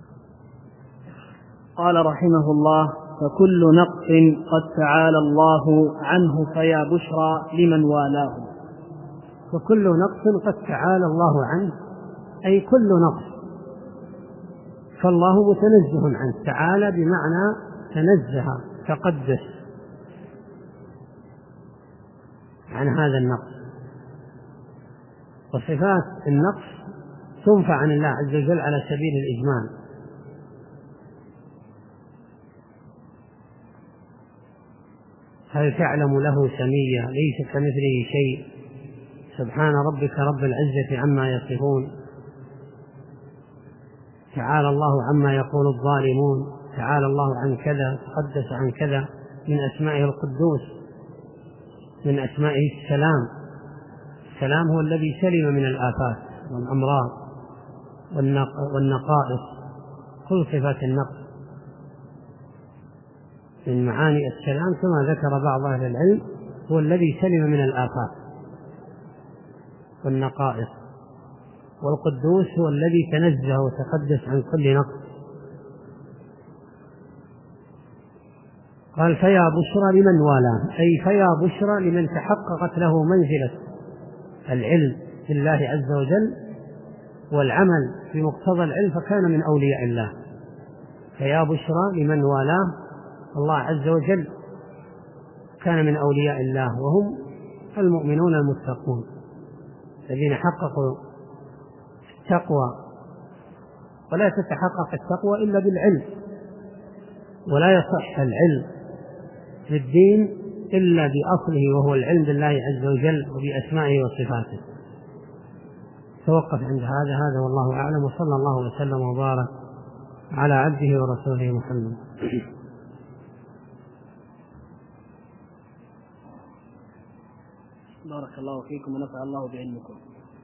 قال رحمه الله: فكل نقص قد تعالى الله عنه فيا بشرى لمن والاه. فكل نقص قد تعالى الله عنه، أي كل نقص، فالله متنزه عنه. تعالى بمعنى تنزه، تقدس عن هذا النقص. وصفات النقص تنفى عن الله عز وجل على سبيل الإجمال. هل تعلم له سميا؟ ليس كمثله شيء، سبحان ربك رب العزة عما يصفون، تعالى الله عما يقول الظالمون، تعالى الله عن كذا، تقدس عن كذا. من أسمائه القدوس، من أسمائه السلام. السلام هو الذي سلم من الآفات والأمراض والنقائص، كل صفات النقص. من معاني السلام كما ذكر بعض أهل العلم هو الذي سلم من الآفات والنقائص، والقدوس هو الذي تنزه وتقدس عن كل نقص. قال: فيا بشرى لمن والاه، أي فيا بشرى لمن تحققت له منزلة العلم بالله عز وجل والعمل بمقتضى العلم فكان من أولياء الله. فيا بشرى لمن والاه، الله عز وجل كان من أولياء الله، وهم المؤمنون المتقون الذين حققوا تقوى، ولا تتحقق التقوى إلا بالعلم، ولا يصح العلم في الدين إلا بأصله، وهو العلم بالله عز وجل وبأسمائه وصفاته. توقف عند هذا هذا والله أعلم، وصلى الله وسلم وبارك على عبده ورسوله محمد. بارك الله فيكم ونفع الله بعلمكم.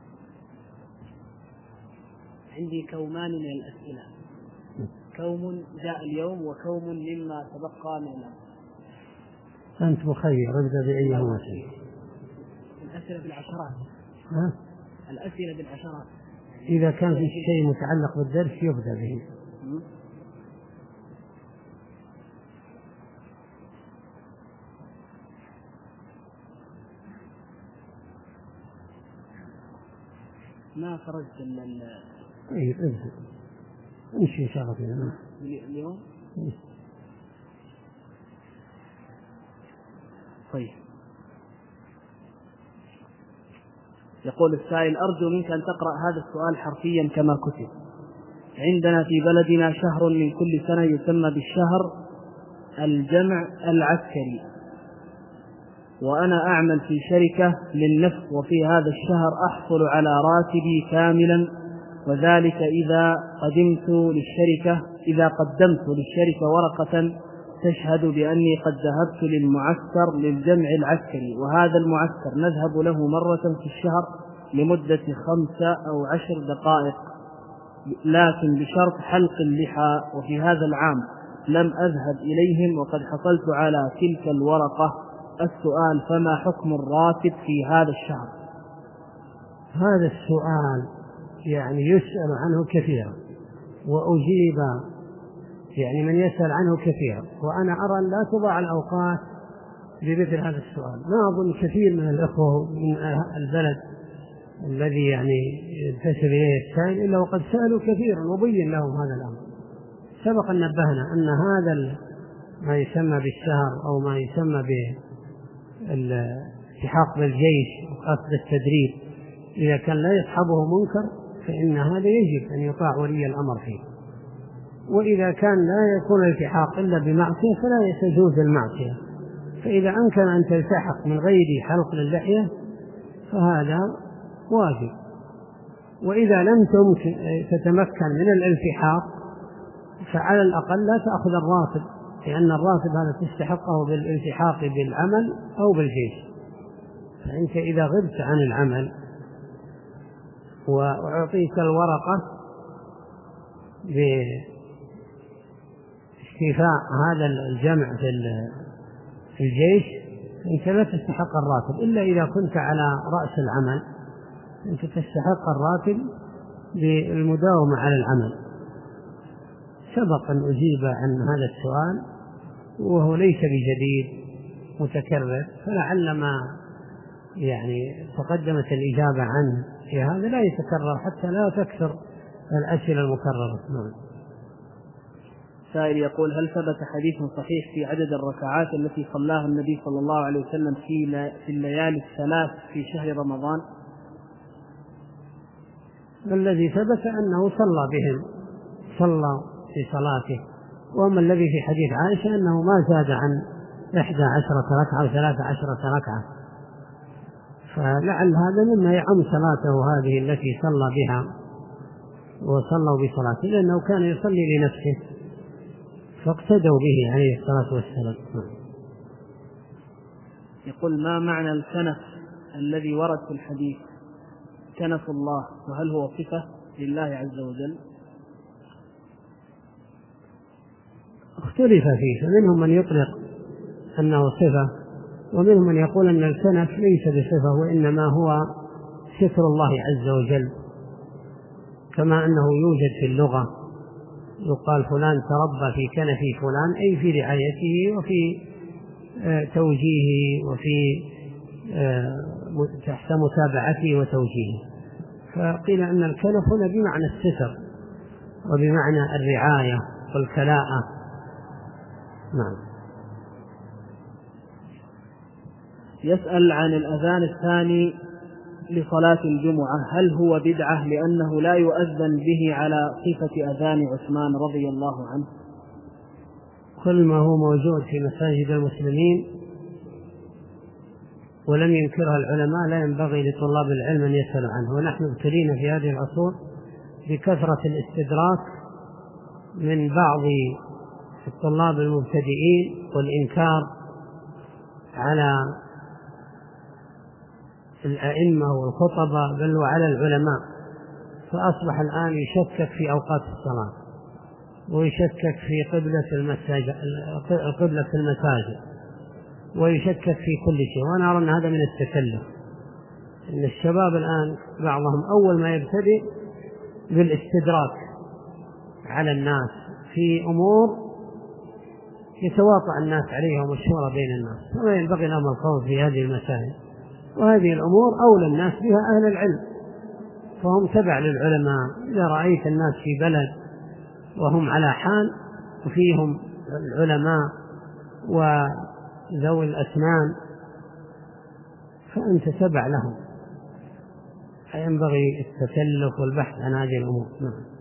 عندي كومان من الأسئلة، كوم جاء اليوم وكوم مما تبقى من الأمر. أنت مخير، ابدأ بأيهما شيء. الأسئلة بالعشرات. ها؟ الأسئلة بالعشرات. إذا كان في شيء متعلق بالدرس يبدأ به. ما خرجت ال طيب ابدأ، امشي إن شاء الله فينا اليوم. طيب، يقول السائل: أرجو منك أن تقرأ هذا السؤال حرفيا كما كتب. عندنا في بلدنا شهر من كل سنة يسمى بالشهر الجمع العسكري، وأنا أعمل في شركة للنفط، وفي هذا الشهر أحصل على راتبي كاملا، وذلك إذا قدمت للشركة إذا قدمت للشركة ورقة تشهد بأني قد ذهبت للمعسكر للجمع العسكري، وهذا المعسكر نذهب له مرة في الشهر لمدة خمسة أو عشر دقائق، لكن بشرط حلق اللحى، وفي هذا العام لم أذهب إليهم وقد حصلت على تلك الورقة. السؤال: فما حكم الراتب في هذا الشهر؟ هذا السؤال يعني يسأل عنه كثيرا، وأجيب يعني من يسأل عنه كثيرا، وأنا أرى أن لا تضاع الأوقات بمثل هذا السؤال. ما أظن كثير من الأخوة من البلد الذي يعني ينتسب إليه السائل إلا وقد سألوا كثيرا وبين لهم هذا الأمر. سبق أن نبهنا أن هذا ما يسمى بالشهر أو ما يسمى بالالتحاق بالجيش وقصد التدريب، إذا كان لا يصحبه منكر فإن هذا يجب أن يطاع ولي الأمر فيه، وإذا كان لا يكون الالتحاق إلا بمعصية فلا يجوز المعصية. فإذا أمكن أن تلتحق من غير حلق للحية فهذا واجب، وإذا لم تمكن تتمكن من الالتحاق فعلى الأقل لا تأخذ الراتب، لأن الراتب هذا تستحقه بالالتحاق بالعمل أو بالجيش. فأنت إذا غبت عن العمل وأعطيت الورقة باستيفاء هذا الجمع في الجيش أنت لا تستحق الراتب، إلا إذا كنت على رأس العمل أنت تستحق الراتب بالمداومة على العمل. سبق أن أجيب عن هذا السؤال وهو ليس بجديد متكرر، فلعل ما يعني تقدمت الإجابة عنه في هذا لا يتكرر حتى لا تكثر الأسئلة المكررة. سائل يقول: هل ثبت حديث صحيح في عدد الركعات التي صلاها النبي صلى الله عليه وسلم في في الليالي الثلاث في شهر رمضان؟ الذي ثبت أنه صلى بهم، صلى في صلاته، وأما الذي في حديث عائشة أنه ما زاد عن إحدى عشرة ركعة أو ثلاثة عشرة ركعة، فلعل هذا مما يعم صلاته هذه التي صلى بها وصلوا بصلاته، لأنه كان يصلي لنفسه فاقتدوا به عليه الصلاة والسلام. يقول: ما معنى الكنف الذي ورد في الحديث كنف الله، وهل هو صفة لله عز وجل؟ اختلف فيه، فمنهم من يطلق أنه صفة، ومنهم من يقول أن الكنف ليس بصفة وإنما هو ستر الله عز وجل، كما أنه يوجد في اللغة يقال فلان تربى في كنف فلان، أي في رعايته وفي توجيهه وفي تحت متابعته وتوجيهه. فقيل أن الكنف هنا بمعنى الستر وبمعنى الرعاية والكلاءة. نعم. يسأل عن الأذان الثاني لصلاة الجمعة هل هو بدعة لأنه لا يؤذن به على صفة أذان عثمان رضي الله عنه؟ كل ما هو موجود في مساجد المسلمين ولم ينكرها العلماء لا ينبغي لطلاب العلم أن يسألوا عنه. ونحن ابتلينا في هذه العصور بكثرة الاستدراك من بعض الطلاب المبتدئين والإنكار على الأئمة والخطبة بل وعلى العلماء، فأصبح الآن يشكك في أوقات الصلاة ويشكك في قبلة المساجد قبلة المساجد ويشكك في كل شيء. وأنا أرى أن هذا من التكلف، إن الشباب الآن بعضهم أول ما يبتدئ بالاستدراك على الناس في أمور يتواطأ الناس عليها ومشهورة بين الناس، وما ينبغي لهم الخوض في هذه المسائل. وهذه الأمور أولى الناس بها أهل العلم، فهم تبع للعلماء. إذا رأيت الناس في بلد وهم على حال وفيهم العلماء وذوي الأسنان فأنت تبع لهم، فينبغي التكلف والبحث عن هذه الأمور. نعم.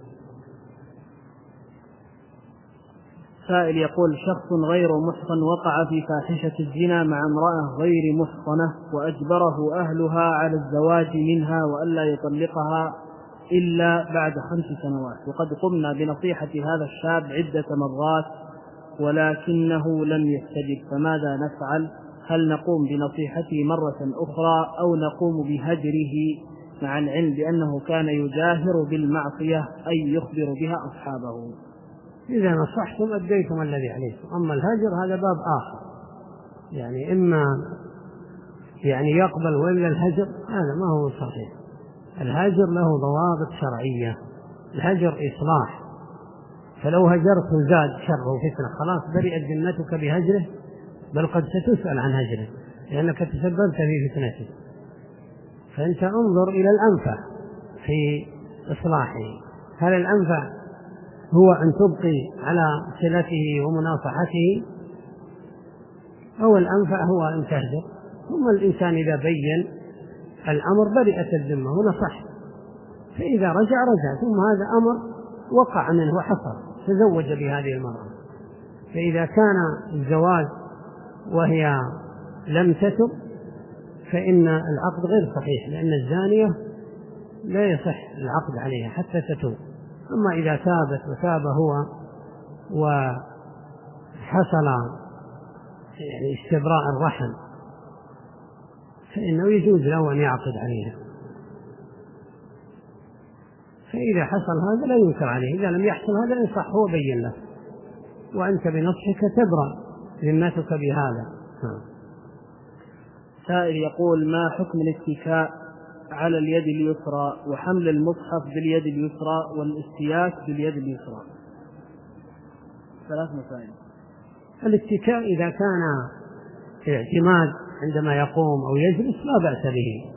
سائل يقول: شخص غير محصن وقع في فاحشة الزنا مع امرأة غير محصنة وأجبره أهلها على الزواج منها وألا يطلقها إلا بعد خمس سنوات، وقد قمنا بنصيحة هذا الشاب عدة مرات ولكنه لم يستجب، فماذا نفعل؟ هل نقوم بنصيحته مرة أخرى أو نقوم بهجره مع العلم بأنه كان يجاهر بالمعصية أي يخبر بها أصحابه؟ إذا نصحتم أديتم الذي عليكم. أما الهجر هذا باب آخر، يعني إما يعني يقبل وإلا الهجر هذا ما هو صحيح. الهجر له ضوابط شرعية، الهجر إصلاح، فلو هجرت زاد شر وفتنة خلاص برئت ذمتك بهجره، بل قد ستسأل عن هجره لأنك تسببت في فتنته. فأنت انظر إلى الأنفع في إصلاحه، هل الأنفع هو أن تبقي على صلته ومناصحته أو الأنفع هو أن تهجر؟ ثم الإنسان إذا بين الأمر برئت الذمة ونصح، فإذا رجع رجع، ثم هذا أمر وقع منه وحصل تزوج بهذه المرأة. فإذا كان الزواج وهي لم تتب فإن العقد غير صحيح، لأن الزانية لا يصح العقد عليها حتى تتوب. أما إذا تابت وتاب هو وحصل يعني استبراء الرحم فإنه يجوز له أن يعقد عليها. فإذا حصل هذا لا ينكر عليه، إذا لم يحصل هذا ينصح هو بين له، وأنت بنصحك تبرأ ذمتك بهذا. سائل يقول: ما حكم الاتكاء على اليد اليسرى وحمل المصحف باليد اليسرى والاستياك باليد اليسرى؟ ثلاث مسائل. الاتكاء إذا كان اعتماد عندما يقوم أو يجلس لا بأس به،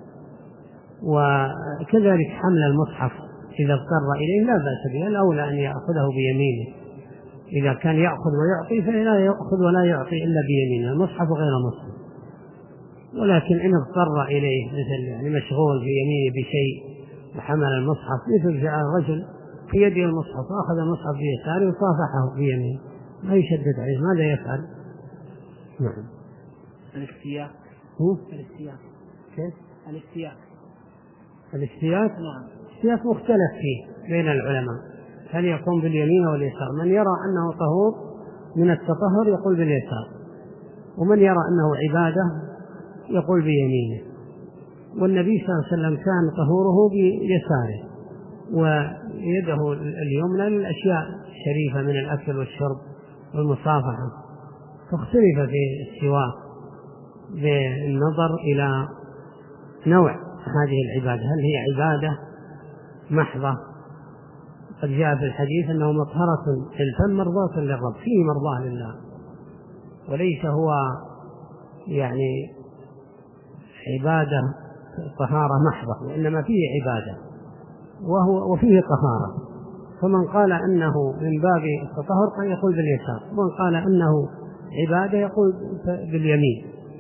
وكذلك حمل المصحف إذا اضطر إليه لا بأس به، الأولى أن يأخذه بيمينه. إذا كان يأخذ ويعطي فلا يأخذ ولا يعطي إلا بيمينه، المصحف غير مسلم. ولكن إن اضطر إليه مثل يعني مشغول في يمينه بشيء وحمل المصحف، مثل جاء الرجل في يده المصحف وأخذ المصحف بيساره وصافحه بيمينه ما يشدد عليه، ماذا يفعل؟ نعم. الاستياك. هو الاستياك. كيف؟ الاستياك. الاستياك. نعم. الاستياك مختلف فيه بين العلماء، هل يقوم باليمين واليسار؟ من يرى أنه طهور من التطهر يقول باليسار، ومن يرى أنه عبادة يقول بيمينه. والنبي صلى الله عليه وسلم كان طهوره بيساره، ويده اليمنى للأشياء الشريفة من الأكل والشرب والمصافحة. فاختلف في السواك بالنظر إلى نوع هذه العبادة، هل هي عبادة محضة؟ قد جاء في الحديث أنه مطهرة للفم مرضاة للرب، فيه مرضاة لله، وليس هو يعني عبادة طهارة محضة، وإنما فيه عبادة وهو وفيه طهارة. فمن قال أنه من باب التطهر قد يقول باليسار، ومن قال أنه عبادة يقول باليمين.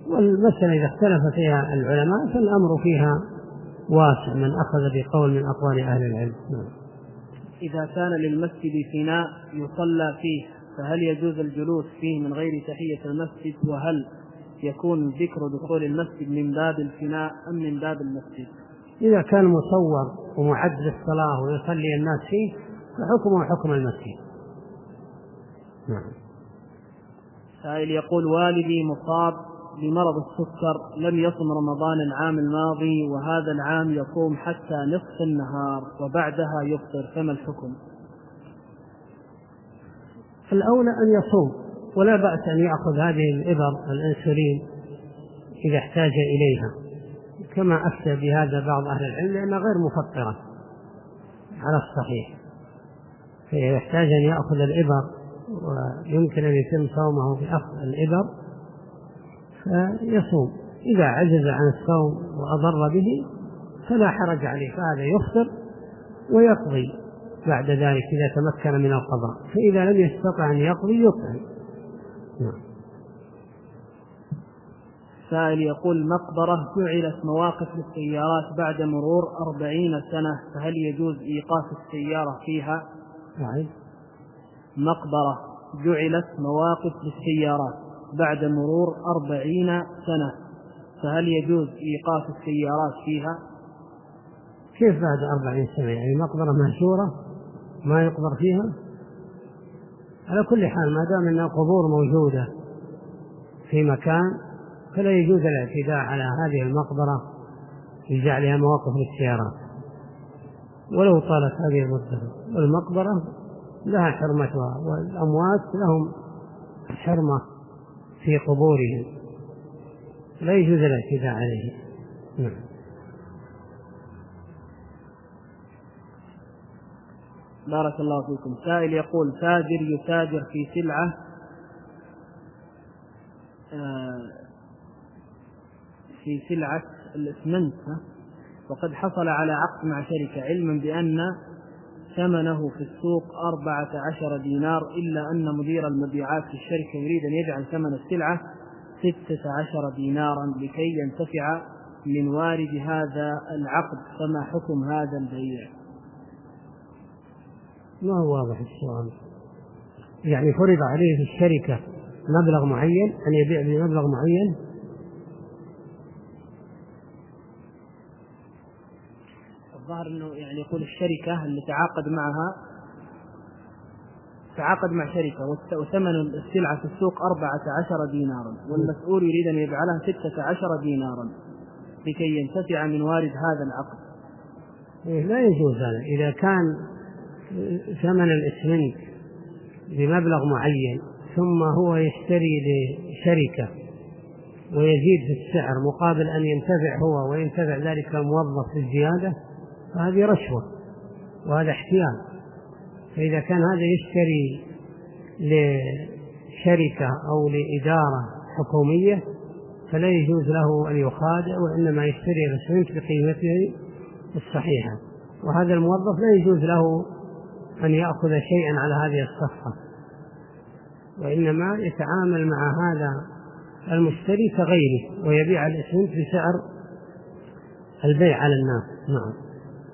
والمسألة إذا اختلف فيها العلماء فالأمر فيها واسع، من أخذ بقول من أقوال أهل العلم. إذا كان للمسجد فناء يصلى فيه فهل يجوز الجلوس فيه من غير تحية المسجد؟ وهل يكون ذكر دخول المسجد من باب الفناء أم من باب المسجد؟ إذا كان مصور ومعد للصلاة ويصلي الناس فيه فحكمه حكم المسجد. نعم. سائل يقول: والدي مصاب بمرض السكر، لم يصم رمضان العام الماضي وهذا العام يصوم حتى نصف النهار وبعدها يفطر، فما الحكم؟ الأولى أن يصوم، ولا بأس أن يأخذ هذه الإبر الأنسولين إذا احتاج إليها، كما أفتى بهذا بعض أهل العلم لأنها غير مفطرة على الصحيح. فإذا يحتاج أن يأخذ الإبر ويمكن أن يتم صومه بأخذ الإبر فيصوم. إذا عجز عن الصوم وأضر به فلا حرج عليه، فهذا يفطر ويقضي بعد ذلك إذا تمكن من القضاء، فإذا لم يستطع أن يقضي يطعم. نعم. سائل يقول: مقبرة جعلت مواقف للسيارات بعد مرور أربعين سنة، فهل يجوز إيقاف السيارة فيها؟ نعم. مقبرة جعلت مواقف للسيارات بعد مرور أربعين سنة، فهل يجوز إيقاف السيارات فيها؟ كيف بعد أربعين سنة؟ يعني مقبرة مهجورة ما يقبر فيها؟ على كل حال ما دام أن القبور موجودة في مكان فلا يجوز الاعتداء على هذه المقبرة لجعلها مواقف للسيارات ولو طالت هذه المدة. والمقبرة لها حرمتها والأموات لهم حرمة في قبورهم، لا يجوز الاعتداء عليه. نعم. بارك الله فيكم. سائل يقول: تاجر يتاجر في سلعة في سلعة الإسمنت وقد حصل على عقد مع شركة علما بأن ثمنه في السوق أربعة عشر دينار، إلا أن مدير المبيعات في الشركة يريد أن يجعل ثمن السلعة ستة عشر دينارا لكي ينتفع من وارد هذا العقد، فما حكم هذا البيع؟ ما هو واضح السؤال. يعني فرض عليه في الشركة مبلغ معين أن يبيع بمبلغ معين؟ الظاهر أنه يعني يقول الشركة اللي تعاقد معها تعاقد مع شركة وثمن السلعة في السوق أربعة عشر دينارا، والمسؤول يريد أن يجعلها ستة عشر دينارا لكي ينتفع من وارد هذا العقد. إيه لا يجوز هذا. إذا كان ثمن الإسمنت بمبلغ معين ثم هو يشتري لشركة ويزيد في السعر مقابل أن ينتفع هو وينتفع ذلك الموظف بالزيادة، فهذه رشوة وهذا احتيال. فإذا كان هذا يشتري لشركة أو لإدارة حكومية فلا يجوز له أن يخادع، وإنما يشتري الإسمنت بقيمته الصحيحة، وهذا الموظف لا يجوز له أن يأخذ شيئا على هذه الصفقة، وإنما يتعامل مع هذا المشتري كغيره ويبيع الإسمنت بسعر البيع على الناس. نعم.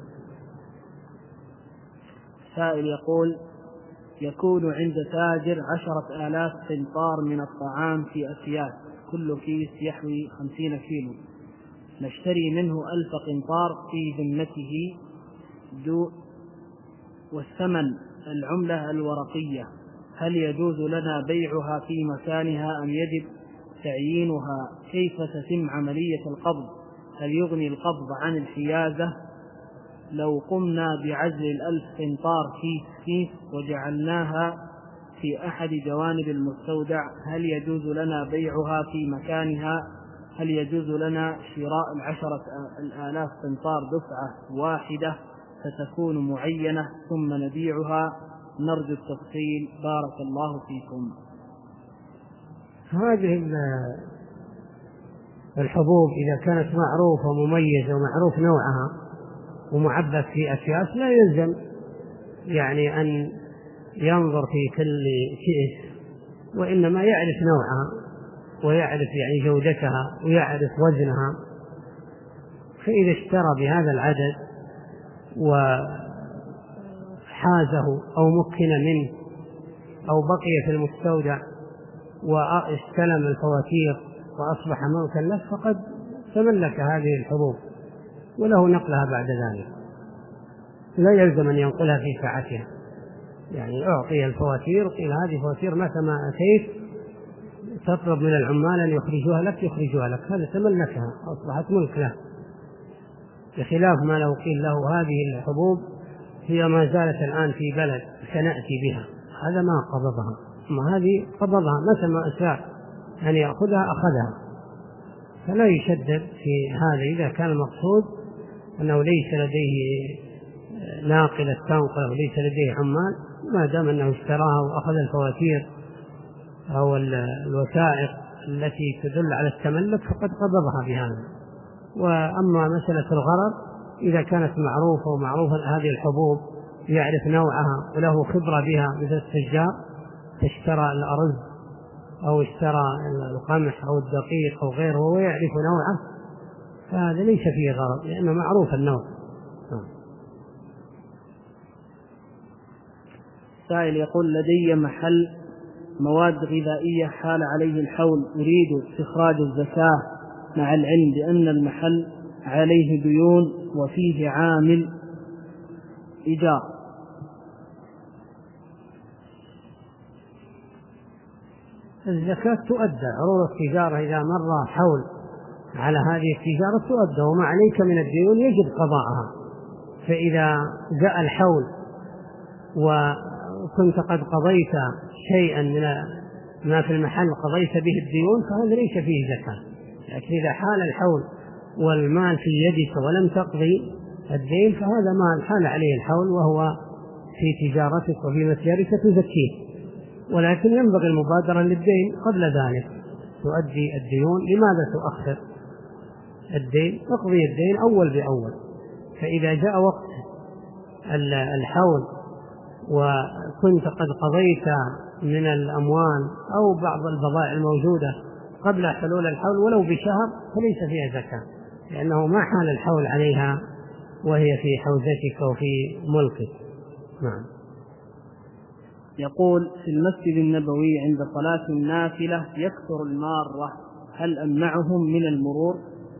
سائل يقول: يكون عند تاجر عشرة آلاف قنطار من الطعام في أكياس، كل كيس يحوي خمسين كيلو، نشتري منه ألف قنطار في ذمته دو والثمن العملة الورقية، هل يجوز لنا بيعها في مكانها أم يجب تعيينها؟ كيف تتم عملية القبض؟ هل يغني القبض عن الحيازة؟ لو قمنا بعزل الألف قنطار كيس كيس وجعلناها في أحد جوانب المستودع، هل يجوز لنا بيعها في مكانها؟ هل يجوز لنا شراء العشرة الآلاف قنطار دفعة واحدة فتكون معينة ثم نبيعها؟ نرجو التفصيل، بارك الله فيكم. هذه الحبوب إذا كانت معروفة ومميزة ومعروف نوعها ومعبث في أكياس لا يلزم يعني أن ينظر في كل كيس، وإنما يعرف نوعها ويعرف يعني جودتها ويعرف وزنها، فإذا اشترى بهذا العدد وحازه أو مكن منه أو بقي في المستودع واستلم الفواتير وأصبح ملكا له فقد تملك هذه الحبوب وله نقلها بعد ذلك، لا يلزم أن ينقلها في ساعتها. يعني أعطي الفواتير قيل هذه فواتير متى ما أتيت تطلب من العمال أن يخرجوها لك يخرجوها لك، هذا تملكها أصبحت ملك له، بخلاف ما لو قيل له هذه الحبوب هي ما زالت الآن في بلد سنأتي بها، هذا ما قبضها، أما هذه قبضها متى ما أشاء أن يأخذها أخذها. فلا يشدد في هذا إذا كان المقصود أنه ليس لديه ناقل التنقل وليس لديه عمال، ما دام أنه اشتراها وأخذ الفواتير أو الوثائق التي تدل على التملك فقد قبضها بهذا. وأما مسألة الغرض إذا كانت معروفة ومعروفة هذه الحبوب يعرف نوعها وله خبرة بها مثل التجار اشترى الأرز أو اشترى القمح أو الدقيق أو غيره ويعرف نوعه، فهذا ليس فيه غرض لأنه معروف النوع. سائل يقول لدي محل مواد غذائية حال عليه الحول، أريد استخراج الزكاة مع العلم بأن المحل عليه ديون وفيه عامل إيجار. الزكاة تؤدى، عروض التجارة إذا مر حول على هذه التجارة تؤدى وما عليك من الديون يجب قضاءها. فإذا جاء الحول وكنت قد قضيت شيئا من ما في المحل قضيت به الديون فهذا ليس فيه زكاة. لكن إذا حال الحول والمال في يدك ولم تقضي الدين فهذا مال حال عليه الحول وهو في تجارتك وفي متجرك تزكيه، ولكن ينبغي المبادرة للدين قبل ذلك، تؤدي الديون. لماذا تؤخر الدين؟ اقضي الدين أول بأول، فإذا جاء وقت الحول وكنت قد قضيت من الأموال أو بعض البضائع الموجودة قبل حلول الحول ولو بشهر فليس فيها زكاة، لأنه ما حال الحول عليها وهي في حوزتك وفي ملكك. نعم. يقول في المسجد النبوي عند صلاة النافلة يكثر المارة، هل أمنعهم من المرور؟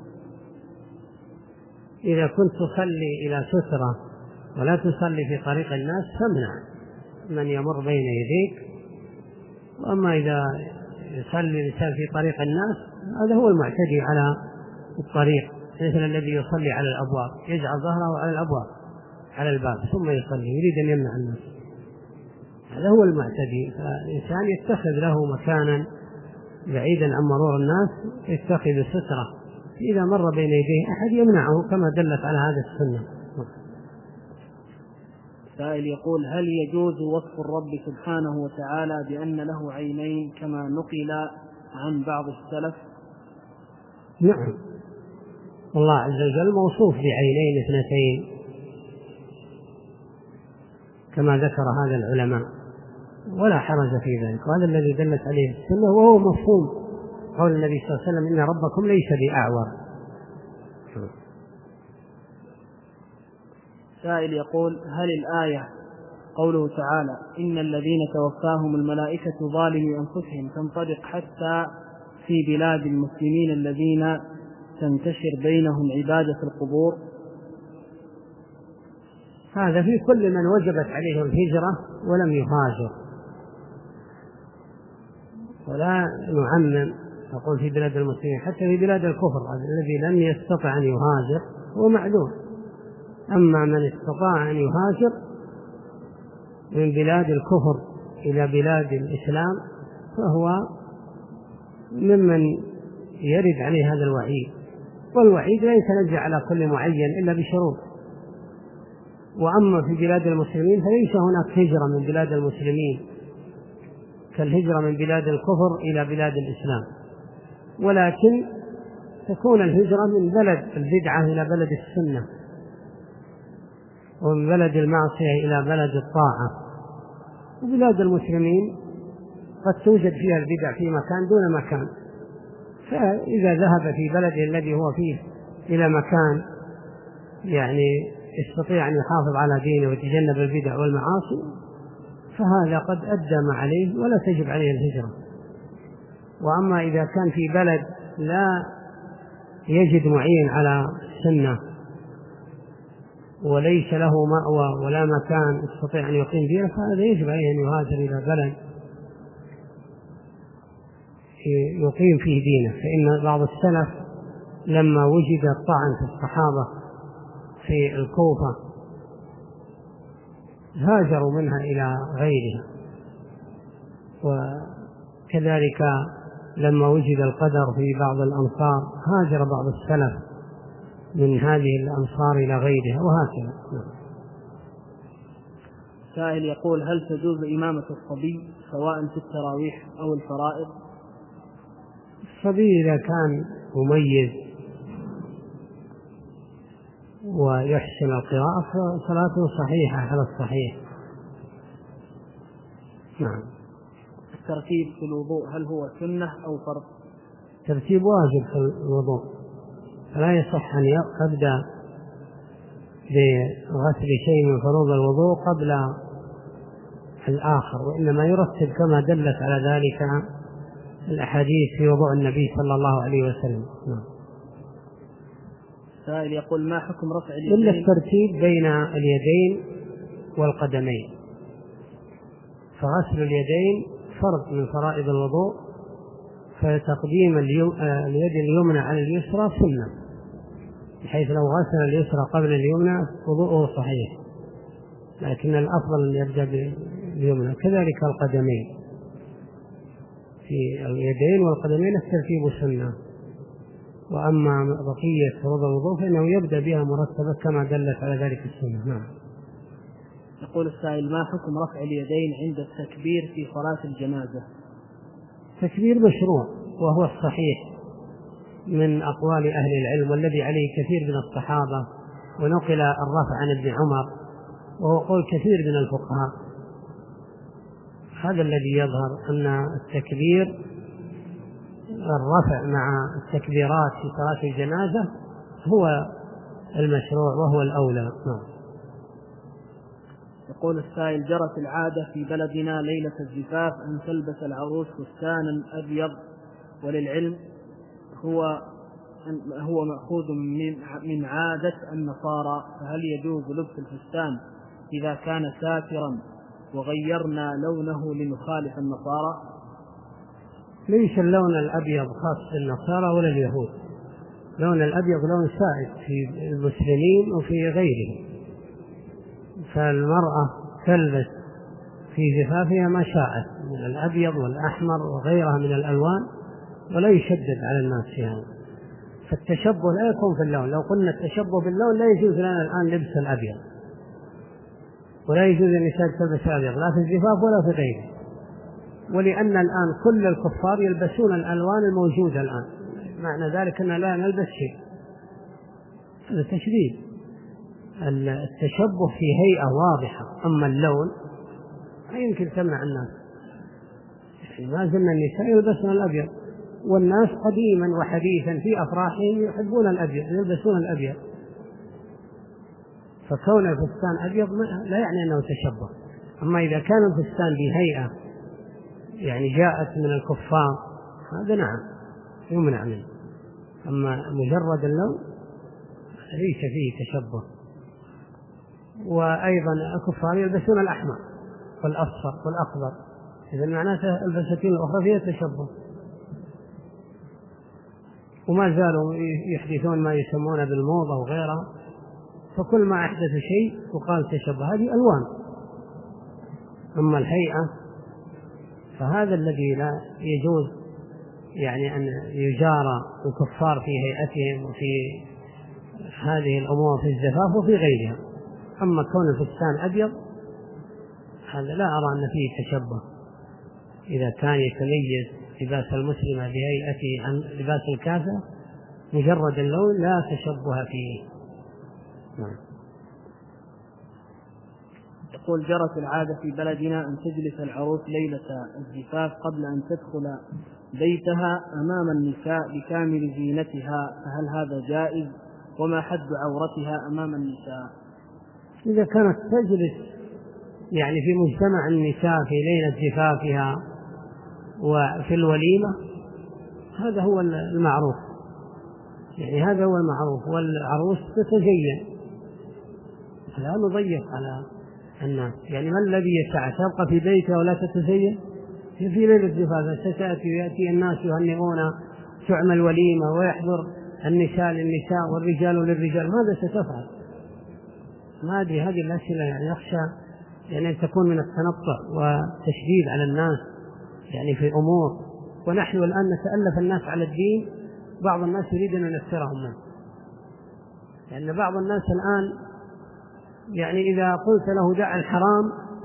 إذا كنت تصلي إلى سترة ولا تصلي في طريق الناس فامنع من يمر بين يديك، وأما إذا يصلي الإنسان في طريق الناس هذا هو المعتدي على الطريق، مثل الذي يصلي على الأبواب يجعل ظهره على الأبواب على الباب ثم يصلي يريد أن يمنع الناس، هذا هو المعتدي. فالإنسان يتخذ له مكانا بعيدا عن مرور الناس يتخذ سترة، إذا مر بين يديه أحد يمنعه كما دلت على هذا السنة. سائل يقول هل يجوز وصف الرب سبحانه وتعالى بأن له عينين كما نقل عن بعض السلف؟ نعم، الله عز وجل موصوف بعينين اثنتين كما ذكر هذا العلماء ولا حرج في ذلك، وهذا الذي دلت عليه السنة وهو مفهوم قول النبي صلى الله عليه وسلم إن ربكم ليس بأعور. سائل يقول هل الآية قوله تعالى إن الذين توفاهم الملائكة ظالمي أنفسهم تنطبق حتى في بلاد المسلمين الذين تنتشر بينهم عبادة القبور؟ هذا في كل من وجبت عليه الهجرة ولم يهاجر، ولا نعمم نقول في بلاد المسلمين، حتى في بلاد الكفر الذي لم يستطع أن يهاجر هو معذور. أما من استطاع أن يهاجر من بلاد الكفر إلى بلاد الإسلام فهو ممن يرد عليه هذا الوعيد، والوعيد لا يتنزع على كل معين إلا بشروط. وأما في بلاد المسلمين فليس هناك هجرة من بلاد المسلمين كالهجرة من بلاد الكفر إلى بلاد الإسلام، ولكن تكون الهجرة من بلد البدعة إلى بلد السنة، ومن بلد المعصية إلى بلد الطاعة. وبلاد المسلمين قد توجد فيها البدع في مكان دون مكان، فإذا ذهب في بلده الذي هو فيه إلى مكان يعني يستطيع أن يحافظ على دينه ويتجنب البدع والمعاصي فهذا قد أدى ما عليه ولا تجب عليه الهجرة. وأما إذا كان في بلد لا يجد معين على السنة وليس له مأوى ولا مكان يستطيع أن يقيم دينه فهذا يجب عليه أن يهاجر إلى بلد يقيم فيه دينه. فإن بعض السلف لما وجد الطعن في الصحابة في الكوفة هاجروا منها إلى غيرها، وكذلك لما وجد القدر في بعض الأمصار هاجر بعض السلف من هذه الأمصار إلى غيرها وهكذا. سائل يقول: هل تجوز إمامة الصبي سواء في التراويح أو الفرائض؟ الصبي إذا كان مميز ويحسن القراءة فصلاته صحيحة على الصحيح. نعم. الترتيب في الوضوء هل هو سنة أو فرض؟ ترتيب واجب في الوضوء، فلا يصح أن يبدأ بغسل شيء من فروض الوضوء قبل الآخر، وإنما يرتب كما دلت على ذلك الأحاديث في وضوء النبي صلى الله عليه وسلم. نعم. سائل يقول: ما حكم رفع اليدين؟ إلا الترتيب بين اليدين والقدمين، فغسل اليدين فرض من فرائض الوضوء، فتقديم اليد اليمنى على اليسرى سنة، بحيث لو غسل اليسرى قبل اليمنى وضوءه صحيح، لكن الأفضل أن يبدأ باليمنى. كذلك القدمين، في اليدين والقدمين الترتيب سنة، وأما بقية فروض الوضوء فإنه يبدأ بها مرتبة كما دلت على ذلك السنة. نعم. يقول السائل: ما حكم رفع اليدين عند التكبير في صلاة الجنازة؟ تكبير مشروع وهو الصحيح من أقوال أهل العلم، والذي عليه كثير من الصحابة، ونقل الرفع عن ابن عمر، وهو قول كثير من الفقهاء. هذا الذي يظهر أن التكبير الرفع مع التكبيرات في صلاة الجنازة هو المشروع وهو الأولى. نعم. يقول السائل: جرت العادة في بلدنا ليلة الزفاف أن تلبس العروس فستانا أبيض، وللعلم هو هو مأخوذ من من عادة النصارى، فهل يجوز لبس الفستان إذا كان ساترا وغيرنا لونه لنخالف النصارى؟ ليس اللون الأبيض خاص بالنصارى ولا اليهود، لون الأبيض لون سائد في المسلمين وفي غيرهم، فالمرأة تلبس في زفافها ما شاءت من الأبيض والأحمر وغيرها من الألوان، ولا يشدد على الناس في هذا. فالتشبه لا يكون في اللون. لو قلنا التشبه باللون لا يجوز لنا الآن لبس الأبيض، ولا يجوز للنساء تلبس الأبيض لا في الزفاف ولا في غيره، ولأن الآن كل الكفار يلبسون الألوان الموجودة الآن، معنى ذلك أن لا نلبس شيء. هذا تشديد. التشبه في هيئة واضحة، أما اللون لا يمكن تمنع الناس. يعني ما زلنا النساء يلبسون الأبيض، والناس قديما وحديثا في أفراحهم يحبون الأبيض، يلبسون الأبيض، فكون الفستان أبيض لا يعني أنه تشبه. أما إذا كان الفستان بهيئة يعني جاءت من الكفار هذا نعم يمنع منه، أما مجرد اللون ليس فيه تشبه. وأيضا الكفار يلبسون الأحمر والأصفر والأخضر، إذا معناته البساتين الأخرى فيها تشبه، وما زالوا يحدثون ما يسمون بالموضة وغيرها، فكل ما أحدث شيء وقال تشبه، هذه ألوان. أما الهيئة فهذا الذي لا يجوز يعني أن يجارى الكفار في هيئتهم وفي هذه الأمور في الزفاف وفي غيرها. أما كون الفستان أبيض هذا لا أرى أن فيه تشبه، إذا كان يتميز لباس المسلمة بهيئته عن لباس الكافر مجرد اللون لا تشبه فيه. نعم. يقول: جرت العادة في بلدنا أن تجلس العروس ليلة الزفاف قبل أن تدخل بيتها أمام النساء بكامل زينتها، فهل هذا جائز؟ وما حد عورتها أمام النساء؟ إذا كانت تجلس يعني في مجتمع النساء في ليلة زفافها وفي الوليمة، هذا هو المعروف، يعني هذا هو المعروف. والعروس تتزين، لا نضيق على الناس. يعني ما الذي يسعى تبقى في بيتها ولا تتزين؟ في ليلة زفافها ستأتي ويأتي الناس يهنئون، تعمل وليمة ويحضر النساء للنساء والرجال للرجال، ماذا ستفعل؟ ما أدري. هذه الأسئلة يعني يخشى يعني أن تكون من التنطع وتشديد على الناس يعني في أمور، ونحن الآن نتألف الناس على الدين. بعض الناس يريد أن ينفرهم منه، لأن يعني بعض الناس الآن يعني إذا قلت له دع الحرام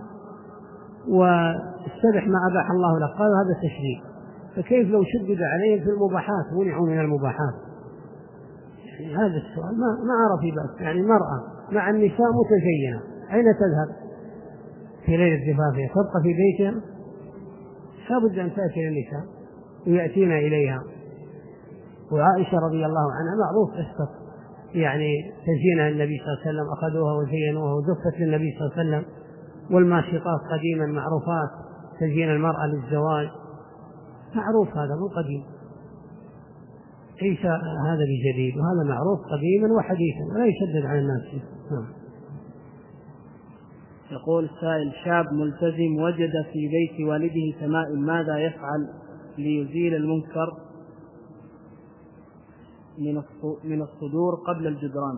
واستبح ما أباح الله لك قالوا هذا تشديد، فكيف لو شدد عليهم في المباحات منعوا من المباحات؟ يعني هذا السؤال ما ما عرف بأس. يعني مرأة مع النساء متزينة أين تذهب في ليلة زفافها؟ تبقى في بيتها؟ لابد أن تأتي للنساء ويأتينا إليها. وعائشة رضي الله عنها معروف قصة يعني تزيينها النبي صلى الله عليه وسلم، أخذوها وزينوها وزفت للنبي صلى الله عليه وسلم. والماشطات قديما معروفات تزيين المرأة للزواج، معروف هذا مو قديم، ليس هذا بجديد، وهذا معروف قديما وحديثا ولا يشدد على الناس. يقول سائل: شاب ملتزم وجد في بيت والده تمائم، ماذا يفعل ليزيل المنكر من الصدور قبل الجدران؟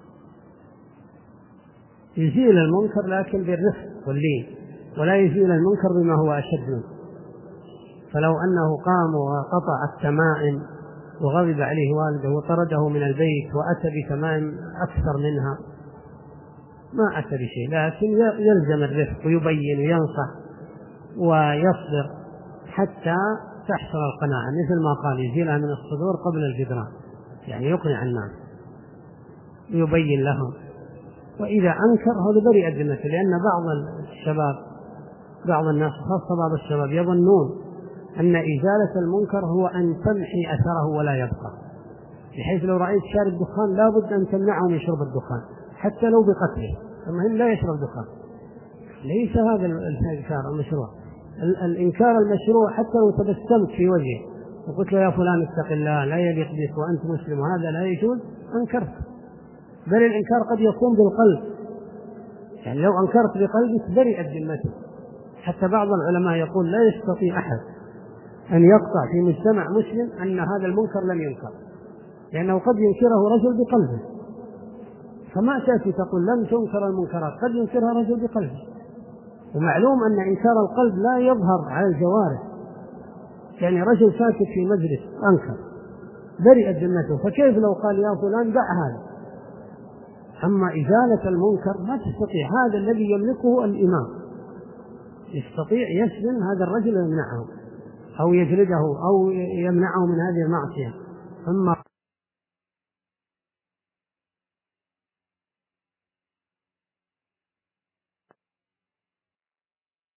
يزيل المنكر لكن بالرفق واللين، ولا يزيل المنكر بما هو أشد منه. فلو أنه قام وقطع التمائم وغضب عليه والده وطرده من البيت وأتى بتمائم أكثر منها ما أتى بشيء، لكن يلزم الرفق ويبين وينصح ويصبر حتى تحصل القناعة، مثل ما قال يزيلها من الصدور قبل الجدران، يعني يقنع الناس ويبين لهم. وإذا أنكر هذا بريء ذمته، لأن بعض الشباب بعض الناس خاصة بعض الشباب يظنون أن إزالة المنكر هو أن تمحي أثره ولا يبقى، بحيث لو رأيت شارب دخان لابد أن تمنعه من شرب الدخان حتى لو بقتله، المهم لا يشرب دخان. ليس هذا الإنكار المشروع. الإنكار المشروع حتى لو تبسمت في وجهه وقلت له يا فلان اتق الله لا يليق بك وأنت مسلم وهذا لا يجوز، أنكرت. بل الإنكار قد يكون بالقلب، يعني لو أنكرت بقلبك برئت ذمته. حتى بعض العلماء يقول لا يستطيع أحد أن يقطع في مجتمع مسلم أن هذا المنكر لم ينكر، لأنه قد ينكره رجل بقلبه، فما تأتي تقول لم تنكر المنكرات، قد ينكرها رجل بقلبه. ومعلوم أن إنكار القلب لا يظهر على الجوارح، يعني رجل ساكت في مجلس أنكر برئت ذمته، فكيف لو قال يا فلان دع هذا؟ أما إزالة المنكر ما تستطيع، هذا الذي يملكه الإمام يستطيع يسجن هذا الرجل ويمنعه أو يجلده أو يمنعه من هذه المعصية. أما